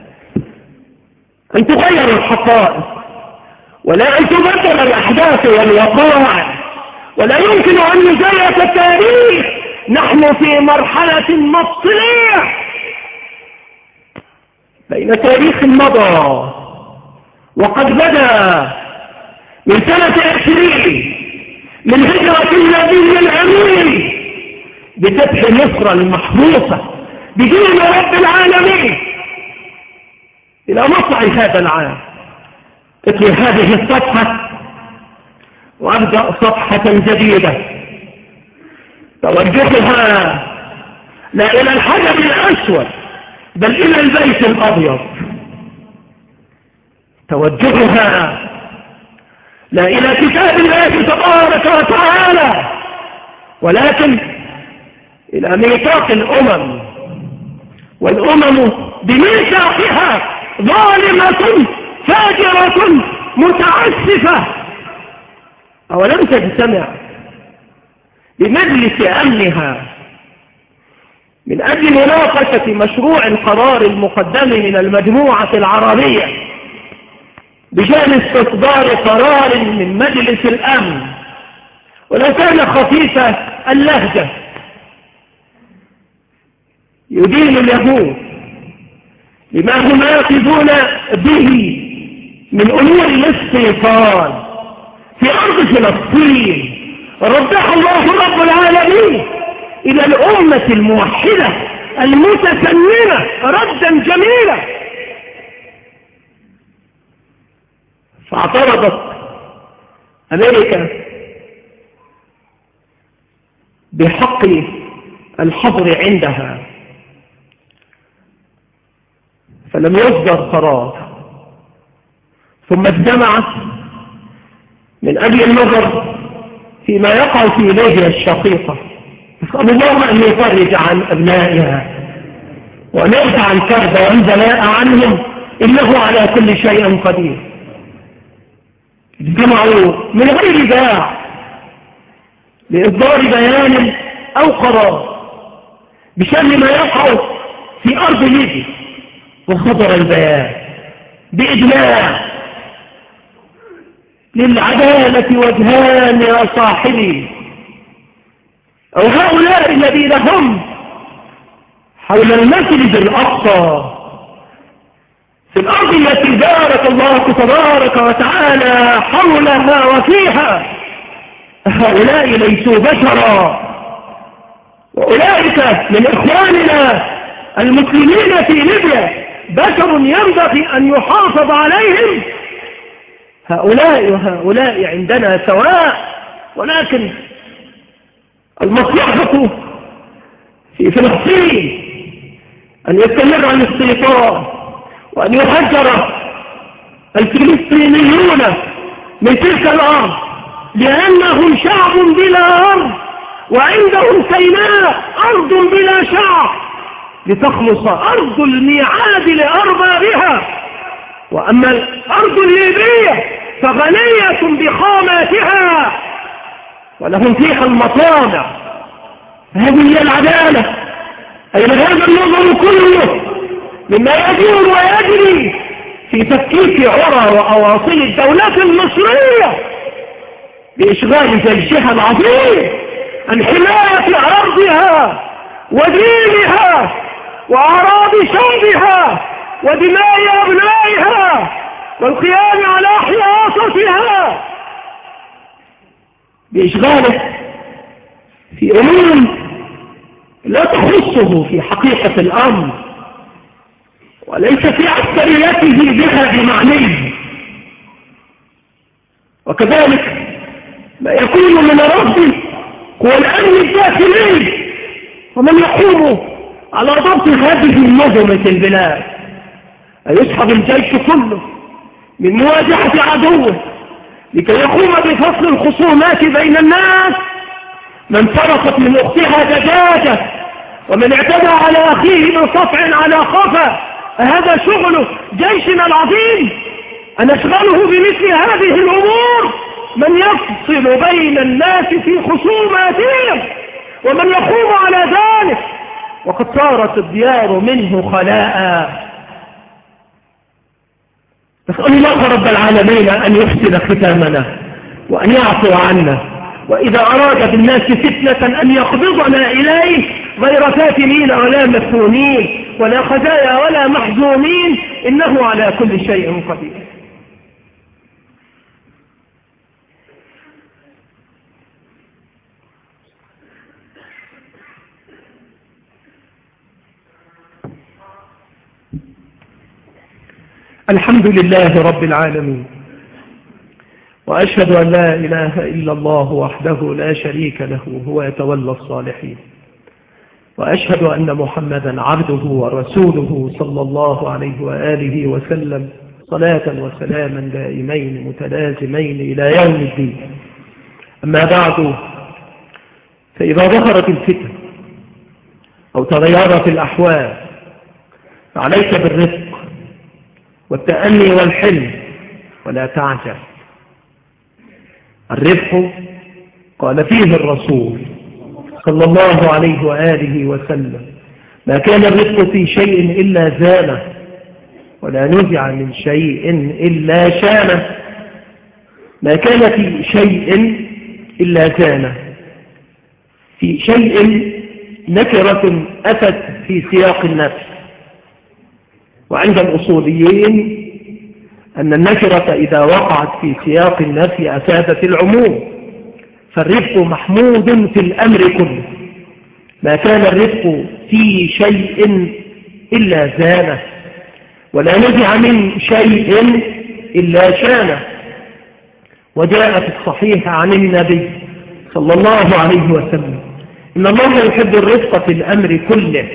أن تغير الحقائق، ولا أن تبدل الأحداث والوقائع، ولا يمكن أن نزيف التاريخ. نحن في مرحلة مفصلية بين تاريخ مضى وقد بدا من سنة عشرين من هجرة النبي الأمين بفتح مصر المحروسة بدين رب العالمين إلى مطلع هذا العام. اتري هذه الصفحة وأبدأ صفحة جديدة توجهها لا إلى الحجر الأسود بل إلى البيت الأبيض، توجهها لا إلى كتاب الله تبارك وتعالى ولكن إلى ميثاق الأمم، والأمم بميثاقها ظالمة فاجرة متعسفة. أولم تجتمع بمجلس أمنها من أجل مناقشة مشروع القرار المقدم من المجموعة العربية بشأن استصدار قرار من مجلس الأمن، ولو كان خفيف اللهجة يدين اليهود لما هم يأخذون به من أمور الاستيطان في أرض فلسطين. ردح الله رب العالمين إلى الأمة الموحدة المتسننة ردا جميلا، فاعترضت أمريكا بحق الحظر عندها، فلم يصدر قرار، ثم اجتمعت من أجل النظر فيما يقع في ليبيا الشقيقة. نسأل الله أن يفرج عن أبنائها وأن يرفع الكرب والبلاء عنهم، إنه على كل شيء قدير. اجتمعوا من غير داع لإصدار بيان أو قرار بشأن ما يقع في أرض ليبيا، وصدر البيان بإجماع: للعدالة وجهان يا صاحبي، أو هؤلاء الذين هم حول المسجد الأقصى في الأرض التي بارك الله تبارك وتعالى حولها وفيها، هؤلاء ليسوا بشرا، وأولئك من إخواننا المسلمين في ليبيا بشر ينبغي أن يحافظ عليهم. هؤلاء وهؤلاء عندنا سواء، ولكن المصلحة في فلسطين أن يستمر الاستيطان وأن يهجر الفلسطينيون من تلك الأرض، لأنهم شعب بلا أرض، وعندهم سيناء أرض بلا شعب، لتخلص أرض الميعاد لأربابها. وأما الأرض الليبية فغنية بخاماتها ولهم فيها المطامع. هذه هي العدالة. أين هذا النظر كله مما يدور ويجري في تفكيك عرى وأواصيل الدولة المصرية بإشغال جيشها العظيم عن حماية أرضها ودينها وأراضي شعبها ودماء أبنائها والقيام على حياطتها. بإشغاله في أمور لا تخصه في حقيقة الأمر وليس في عبقريته بها بمعنيه. وكذلك ما يكون من ربه هو الأمن الداخلي ومن يقوم على ضبط هذه النظمة البلاد، يسحب الجيش كله من مواجهة عدوه لكي يقوم بفصل الخصومات بين الناس. من فرقت من أختها دجاجة ومن اعتدى على أخيه بصفع على خفا، هذا شغل جيشنا العظيم أن نشغله بمثل هذه الأمور. من يفصل بين الناس في خصوماتهم ومن يقوم على ذلك، وقد صارت الديار منه خلاء. نسأل الله رب العالمين أن يحسن ختامنا وأن يعفو عنا، وإذا أراد بالناس فتنة أن يقبضنا إليه غير فاتنين ولا مفتونين ولا خزايا ولا محزونين، إنه على كل شيء قدير. الحمد لله رب العالمين، وأشهد أن لا إله إلا الله وحده لا شريك له هو يتولى الصالحين، وأشهد أن محمدا عبده ورسوله صلى الله عليه وآله وسلم صلاة وسلاما دائمين متلازمين إلى يوم الدين. أما بعد، فإذا ظهرت الفتن أو تغيرت الأحوال فعليك بالرفق والتأني والحلم ولا تعجل. الرفق قال فيه الرسول صلى الله عليه وآله وسلم: ما كان الرفق في شيء إلا زانه، ولا نزع من شيء إلا شانه. ما كان في شيء إلا زانه، في شيء نكرة أتت في سياق النفس، وعند الأصوليين أن النكرة إذا وقعت في سياق النفي أفادت العموم، فالرفق محمود في الأمر كله. ما كان الرفق في شيء إلا زانه، ولا نزع من شيء إلا شانه. وجاء في الصحيح عن النبي صلى الله عليه وسلم: إن الله يحب الرفق في الأمر كله.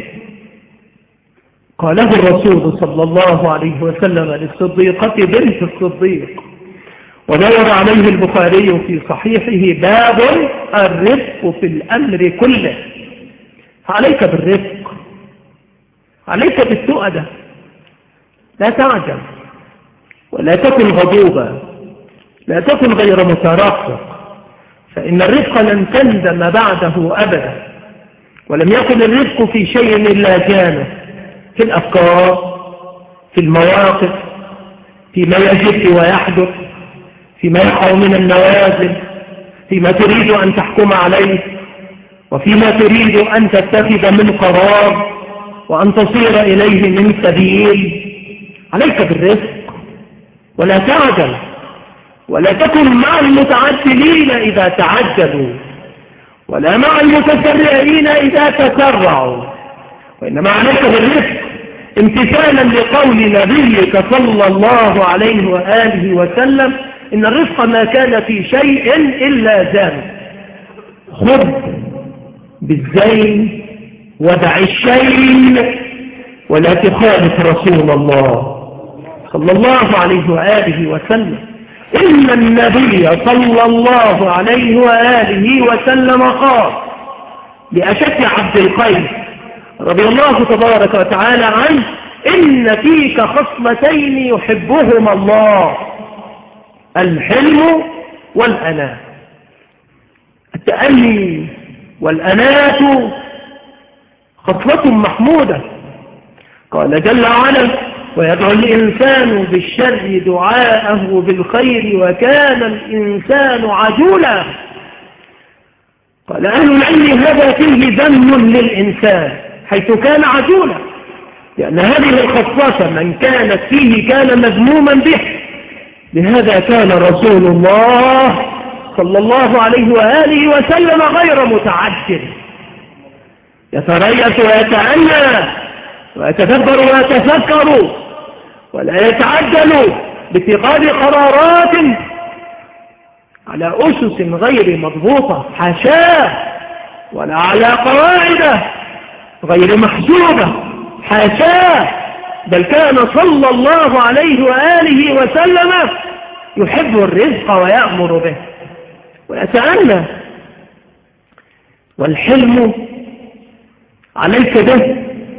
قاله الرسول صلى الله عليه وسلم للصديقة بنت الصديق، ودور عليه البخاري في صحيحه: باب الرفق في الأمر كله. عليك بالرفق، عليك بالتؤدة، لا تعجل ولا تكن غضوبا، لا تكن غير مترقق، فإن الرفق لن تندم بعده أبدا. ولم يكن الرفق في شيء إلا جانه، في الأفكار، في المواقف، فيما يجب ويحدث، فيما يقع من النوازل، فيما تريد أن تحكم عليه، وفيما تريد أن تتخذ من قرار وأن تصير إليه من سبيل. عليك بالرفق ولا تعجل، ولا تكن مع المتعجلين إذا تعجلوا، ولا مع المتسرعين إذا تسرعوا، وإنما عليك بالرفق امتثالا لقول نبيك صلى الله عليه وآله وسلم: إن الرفق ما كان في شيء إلا زانه. خذ بالزين ودع الشين، ولا تخالف رسول الله صلى الله عليه وآله وسلم. إن النبي صلى الله عليه وآله وسلم قال لأشج عبد القيس رضي الله تبارك وتعالى عنه: إن فيك خصلتين يحبهما الله، الحلم والأناة. التأني والأناة خصلة محمودة. قال جل وعلا: ويدعو الإنسان بالشر دعاءه بالخير وكان الإنسان عجولا. قال أهل العلم: هذا فيه ذم للإنسان حيث كان عجولا، لأن هذه الخصلة من كانت فيه كان مذموما به. لهذا كان رسول الله صلى الله عليه وآله وسلم غير متعجل، يتريث ويتأنى ويتدبر ويتفكر، ولا يتعجل باتخاذ قرارات على أسس غير مضبوطة، حاشاه، ولا على قواعد غير محسوبة، حاشاه، بل كان صلى الله عليه وآله وسلم يحب الرزق ويأمر به ويتأنى. والحلم عليك به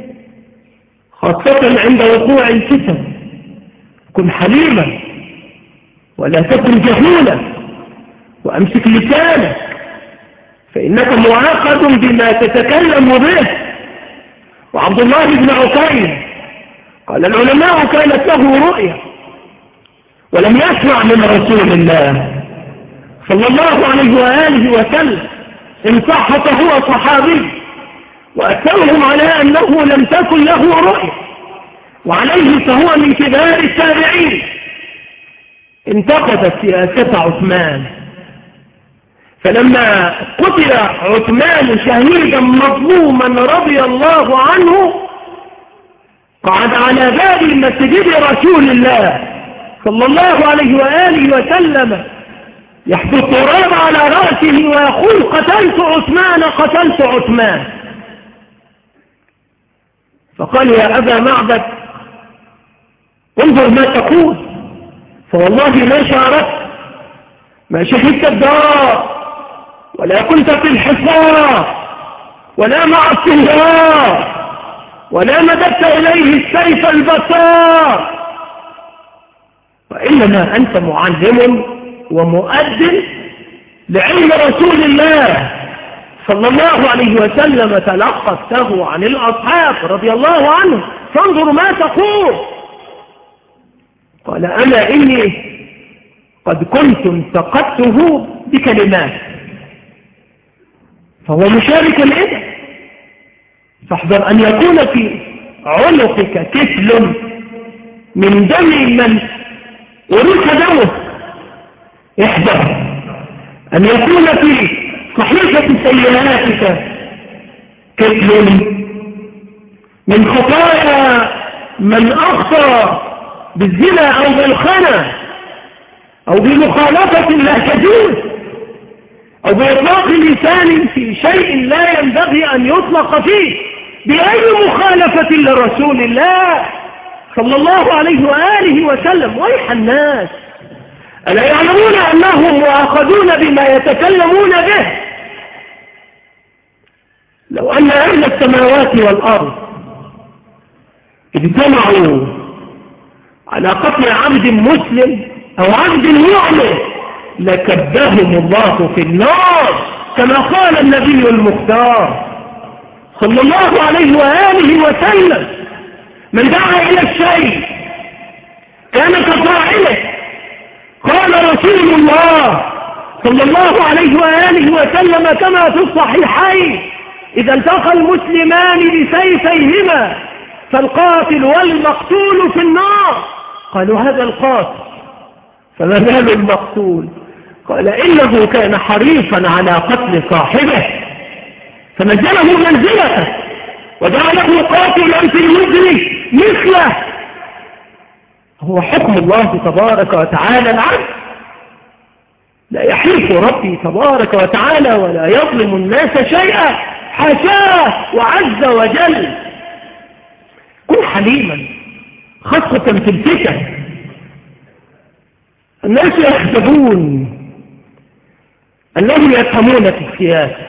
خاصة عند وقوع الفتن، كن حليما ولا تكن جهولا، وأمسك لسانك فإنك معاقد بما تتكلم به. وعبد الله بن عكيم قال العلماء كانت له رؤيا ولم يسمع من رسول الله صلى الله عليه وآله وسلم، إن صح فهو صحابي، وأكثرهم على أنه لم تكن له رؤيا، وعليه فهو من كبار التابعين. انتقدت سياسة عثمان، فلما قتل عثمان شهيدا مظلوما رضي الله عنه قعد على باب مسجد رسول الله صلى الله عليه وآله وسلم يحط التراب على رأسه ويقول قتلت عثمان قتلت عثمان. فقال يا أبا معبد انظر ما تقول، فوالله ما شاركت، ما شهدت الدار، ولا كنت في الحصار، ولا مع السهار، ولا مددت إليه السيف البصار، وإنما أنت معلم ومؤدب لعلم رسول الله صلى الله عليه وسلم تلقفته عن الأصحاب رضي الله عنه، فانظر ما تقول. قال أنا إني قد كنت انتقدته بكلمات، فهو مشارك الإذن، فاحذر أن يكون في عنقك كفل من دم من أريك دمه، احذر أن يكون في صحيفة سيئاتك كفل من خطايا من أخطأ بالزنا أو بالخنا أو بمخالفة لا تجوز أو بإطلاق لسان في شيء لا ينبغي أن يطلق فيه، بأي مخالفة لرسول الله صلى الله عليه وآله وسلم. ويح الناس، ألا يعلمون أنهم مؤاخذون بما يتكلمون به؟ لو أن أهل السماوات والأرض اجتمعوا على قتل عبد مسلم أو عبد مؤمن لكبهم الله في النار، كما قال النبي المختار صلى الله عليه وآله وسلم: من دعا إلى الشيء كان كفاعله. قال رسول الله صلى الله عليه وآله وسلم كما في الصحيحين: إذا التقى المسلمان بسيفيهما فالقاتل والمقتول في النار. قالوا هذا القاتل، فما بال المقتول؟ قال إنه كان حريصا على قتل صاحبه فنزله منزلته وجعله قاتلا في الوزن مثله. هو حكم الله تبارك وتعالى العدل، لا يحيف ربي تبارك وتعالى ولا يظلم الناس شيئا، حاشاه وعز وجل. كن حليما خاصة في الفتن. الناس يحسبون أنهم يفهمون في السياسة،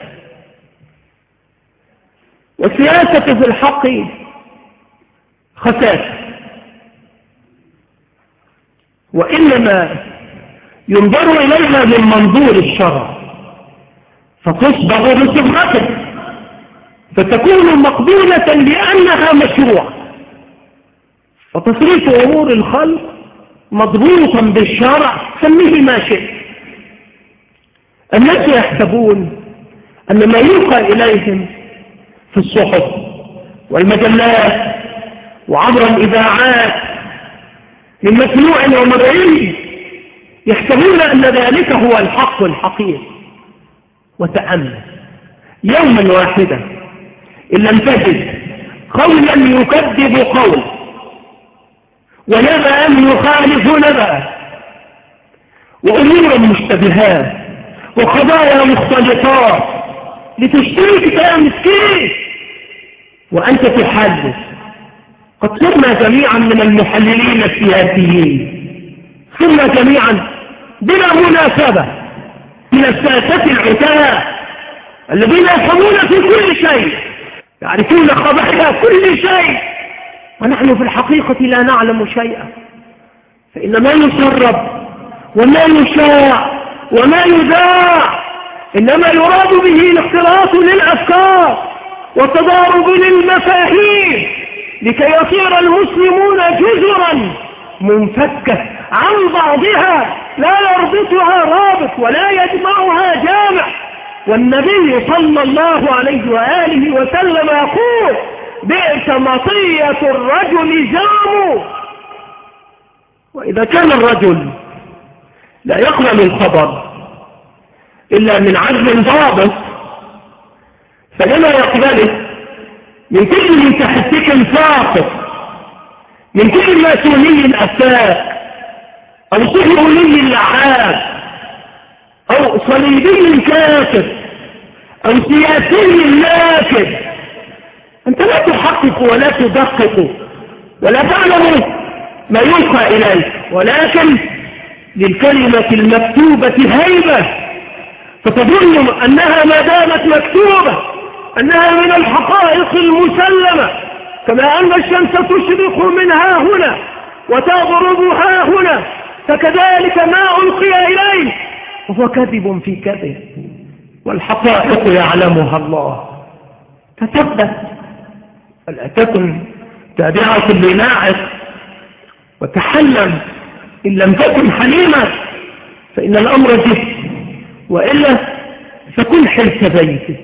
والسياسة في الحق خساسة، وإنما ينظر إليها من منظور الشرع فتصبغ بصبغته فتكون مقبولة لأنها مشروع، وتصريف أمور الخلق مضبوطا بالشرع سميه ما شئت. الناس يحسبون أن ما يلقى إليهم في الصحف والمجلات وعبر الإذاعات من مسموع ومرئي يحسبون أن ذلك هو الحق الحقيقي. وتأمل يوما واحدا إن لم تجد قولا يكذب قول ونبأ يخالف نبأ وأمور مشتبهات وقضايا مختلطات لتشترك يا مسكين وأنت تحدث. قد صرنا جميعا من المحللين السياسيين، صرنا جميعا بلا مناسبة من الساسة العتاة الذين يفهمون في كل شيء، يعرفون خبايا كل شيء، ونحن في الحقيقة لا نعلم شيئا. فإن ما يسرب وما يشاع وما يذاع إنما يراد به الاختلاط للأفكار والتضارب للمفاهيم لكي يصير المسلمون جزرا منفكة عن بعضها لا يربطها رابط ولا يجمعها جامع. والنبي صلى الله عليه وآله وسلم يقول: بئس مطية الرجل جام. وإذا كان الرجل لا يقبل الخبر إلا من عدل ضابط، فلما يقبله من كل متحسك ساقط، من كل ماسوني أفاك أو صهيوني لعاب أو صليبي كافر أو سياسي لاكب. أنت لا تحقق ولا تدقق ولا تعلم ما يلقى إليك، ولكن للكلمة المكتوبة هيبة، فتظن أنها ما دامت مكتوبة أنها من الحقائق المسلمة، كما أن الشمس تشرق من ها هنا وتغرب ها هنا، فكذلك ما ألقي إليه وهو كذب في كذب، والحقائق يعلمها الله. فتثبت ولا تكن تابعة لناعق، وتحلم إن لم تكن حليما فإن الأمر جد، وإلا فكن حلف بيتك،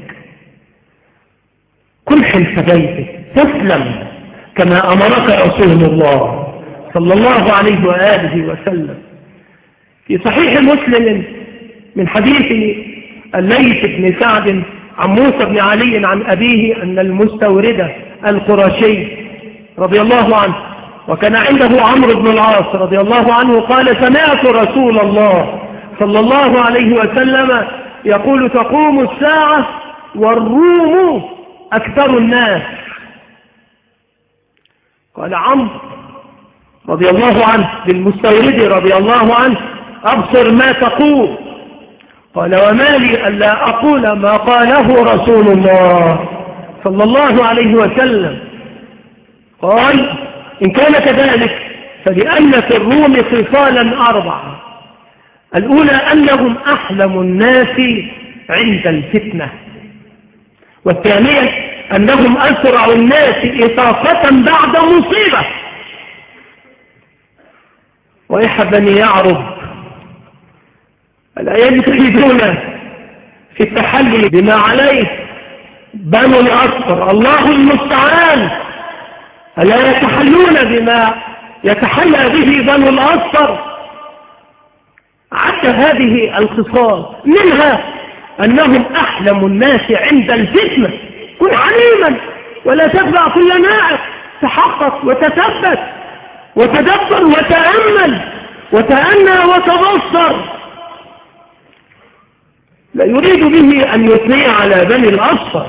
كن حلف بيتك تسلم كما أمرك رسول الله صلى الله عليه وآله وسلم. في صحيح مسلم من حديث الليث بن سعد عن موسى بن علي عن أبيه أن المستورد القرشي رضي الله عنه وكان عنده عمرو بن العاص رضي الله عنه قال: سمعت رسول الله صلى الله عليه وسلم يقول: تقوم الساعة والروم أكثر الناس. قال عمرو رضي الله عنه للمستورد رضي الله عنه: أبصر ما تقول. قال: وما لي ألا أقول ما قاله رسول الله صلى الله عليه وسلم. قال: إن كان كذلك فلأن في الروم خصالا أربعة: الأولى أنهم أحلم الناس عند الفتنة، والثانية أنهم أسرع الناس إطاقة بعد مصيبة. وإح بني يعرب ألا يجتهدون في التحلي بما عليه بنو الأصفر، الله المستعان، ألا يتحلون بما يتحلى به بنو الأصفر. عد هذه الخصال منها أنهم أحلم الناس عند الفتنة. كن عليما ولا تتبع كل ناعق، تحقق وتثبت وتدبر وتأمل وتأنى وتبصر. لا يريد به أن يثني على بني الأصفر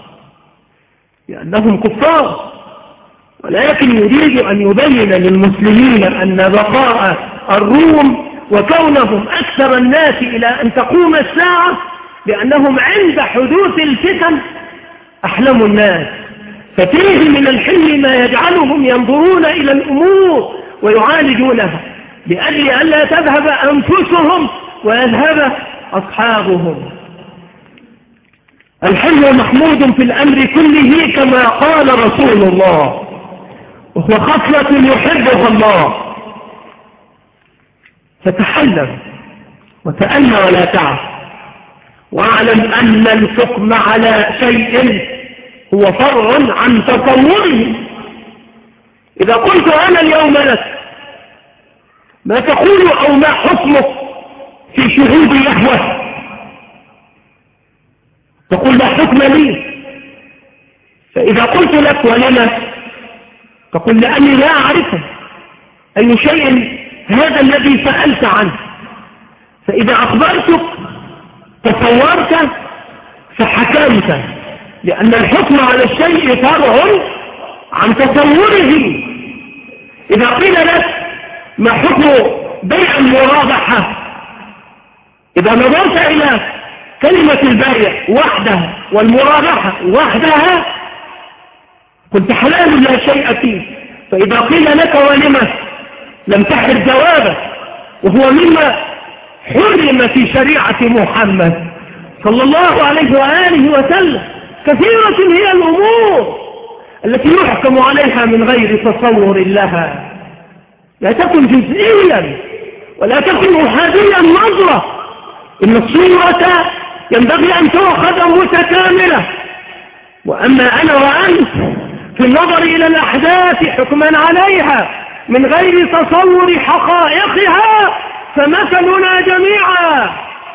لأنهم كفار، ولكن يريد أن يبين للمسلمين أن بقاء الروم وكونهم أكثر الناس إلى أن تقوم الساعة لأنهم عند حدوث الفتن أحلم الناس، ففيه من الحلم ما يجعلهم ينظرون إلى الأمور ويعالجونها لأجل ألا تذهب أنفسهم ويذهب أصحابهم. الحلم محمود في الأمر كله كما قال رسول الله، وهو خصلة يحبها الله. فتحلم وتأنى ولا تعف، واعلم أن الحكم على شيء هو فرع عن تصوره. إذا قلت أنا اليوم لك ما تقول أو ما حكمك في شهود يهوى تقول لا حكم لي، فإذا قلت لك ولما تقول لأني لا أعرفه أي شيء هذا الذي سألت عنه، فإذا أخبرتك تصورت فحكمت، لأن الحكم على الشيء فرع عن تصوره. إذا قيل لك ما حكم بيع المرابحة، إذا نظرت إلى كلمة البيع وحدها والمرابحة وحدها قلت حلال لا شيء فيه. فإذا قيل لك ولما لم تحر جوابه، وهو مما حرم في شريعة محمد صلى الله عليه وآله وسلم. كثيرة هي الأمور التي يحكم عليها من غير تصور لها، لا تكن جزئيا ولا تكن أحاديا نظرة، إن الصورة ينبغي أن تؤخذ متكاملة. وأما أنا وأنت في النظر إلى الأحداث حكما عليها من غير تصور حقائقها فمثلنا جميعا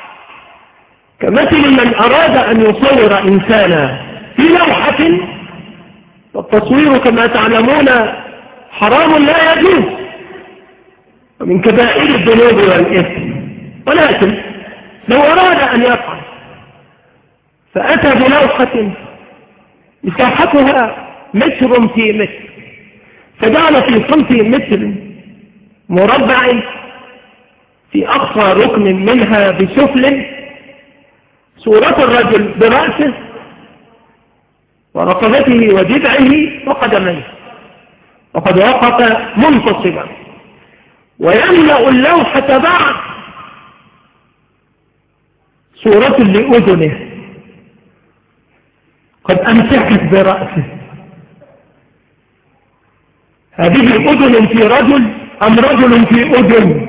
كمثل من أراد أن يصور إنسانا في لوحة، والتصوير كما تعلمون حرام لا يجوز ومن كبائر الذنوب والإثم، ولكن لو أراد أن يفعل فأتى بلوحة مساحتها متر في متر، فجعل في سنتي متر مربع في أقصى ركن منها بسفل صورة الرجل برأسه ورقبته وجذعه وقدميه، وقد وقف منتصبا، ويملأ اللوحة بعد صورة لأذنه قد أمسكت برأسه. هذه أذن في رجل أم رجل في أذن؟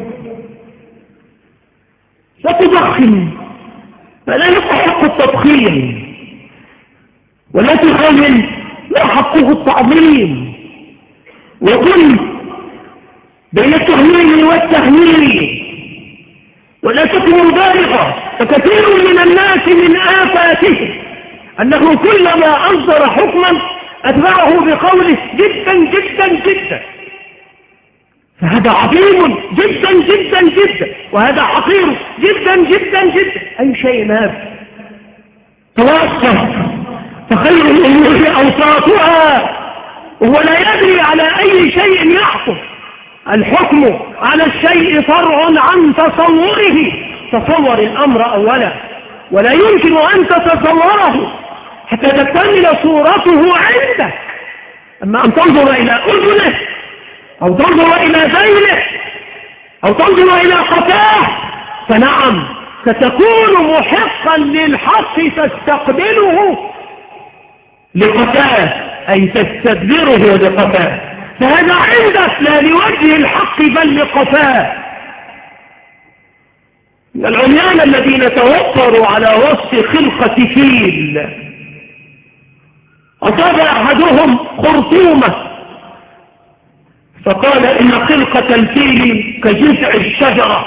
لا تضخم، فلا يستحق التضخيم، ولا تخمن، لا حقه التعظيم، وكن بين التهويل والتهويل، ولا تكن مبالغة. فكثير من الناس من آفاته أنه كلما أصدر حكما أتبعه بقوله جدا جدا جدا، فهذا عظيم جدا جدا جدا، وهذا حقير جدا جدا جدا. أي شيء هذا توسط، فخير الأمور أوساطها، وهو لا يدري على أي شيء يحكم. الحكم على الشيء فرع عن تصوره. تصور الأمر أولا، ولا يمكن أن تتصوره حتى تكتمل صورته عندك. أما أن تنظر إلى أذنه أو تنظر إلى ذيله أو تنظر إلى قفاه فنعم ستكون محقا للحق تستقبله لقفاه، أي تستدبره لقفاه، فهذا عندك لا لوجه الحق بل لقفاه. العميان الذين توفروا على وصف خلقة فيل، أصاب أحدهم خرطومة فقال إن خلقة الفيل كجذع الشجرة،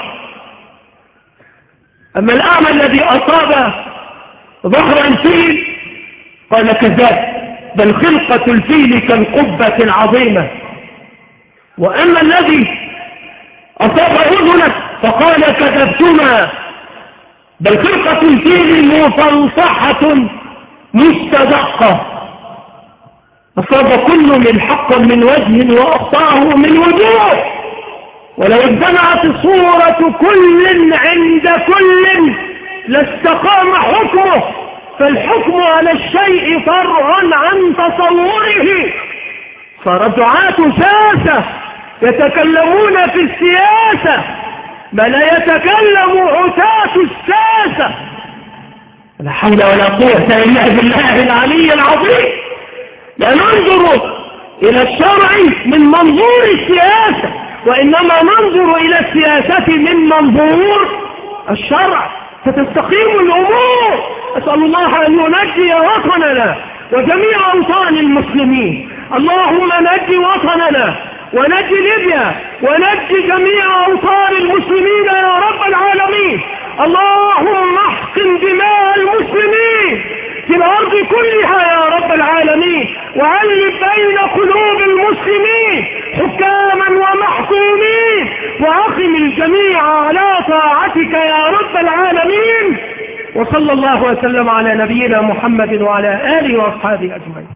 أما الأعمى الذي أصاب ظهر الفيل قال كذاب، بل خلقة الفيل كالقبة العظيمة. وأما الذي أصاب أذنه فقال كذبتما، بل خلقة الفيل مفلصحة مستدقة. أصاب كل من حق من وجه وأخطأه من وجوه، ولو اجتمعت صورة كل عند كل لاستقام حكمه، فالحكم على الشيء فرع عن تصوره. صار دعاة ساسة يتكلمون في السياسة، بل يتكلم عتاة الساسة. لا حول ولا قوة إلا بالله العلي العظيم. لا ننظر إلى الشرع من منظور السياسة، وإنما ننظر إلى السياسة من منظور الشرع، فتستقيم الأمور. أسأل الله أن ينجي وطننا وجميع أوطان المسلمين. اللهم نجي وطننا ونجي ليبيا ونجي جميع أوطان المسلمين يا رب العالمين. اللهم احقن دماء المسلمين في الأرض كلها يا رب العالمين، وألف بين قلوب المسلمين حكاما ومحكومين، وأقم الجميع على طاعتك يا رب العالمين. وصلى الله وسلم على نبينا محمد وعلى آله وأصحابه أجمعين.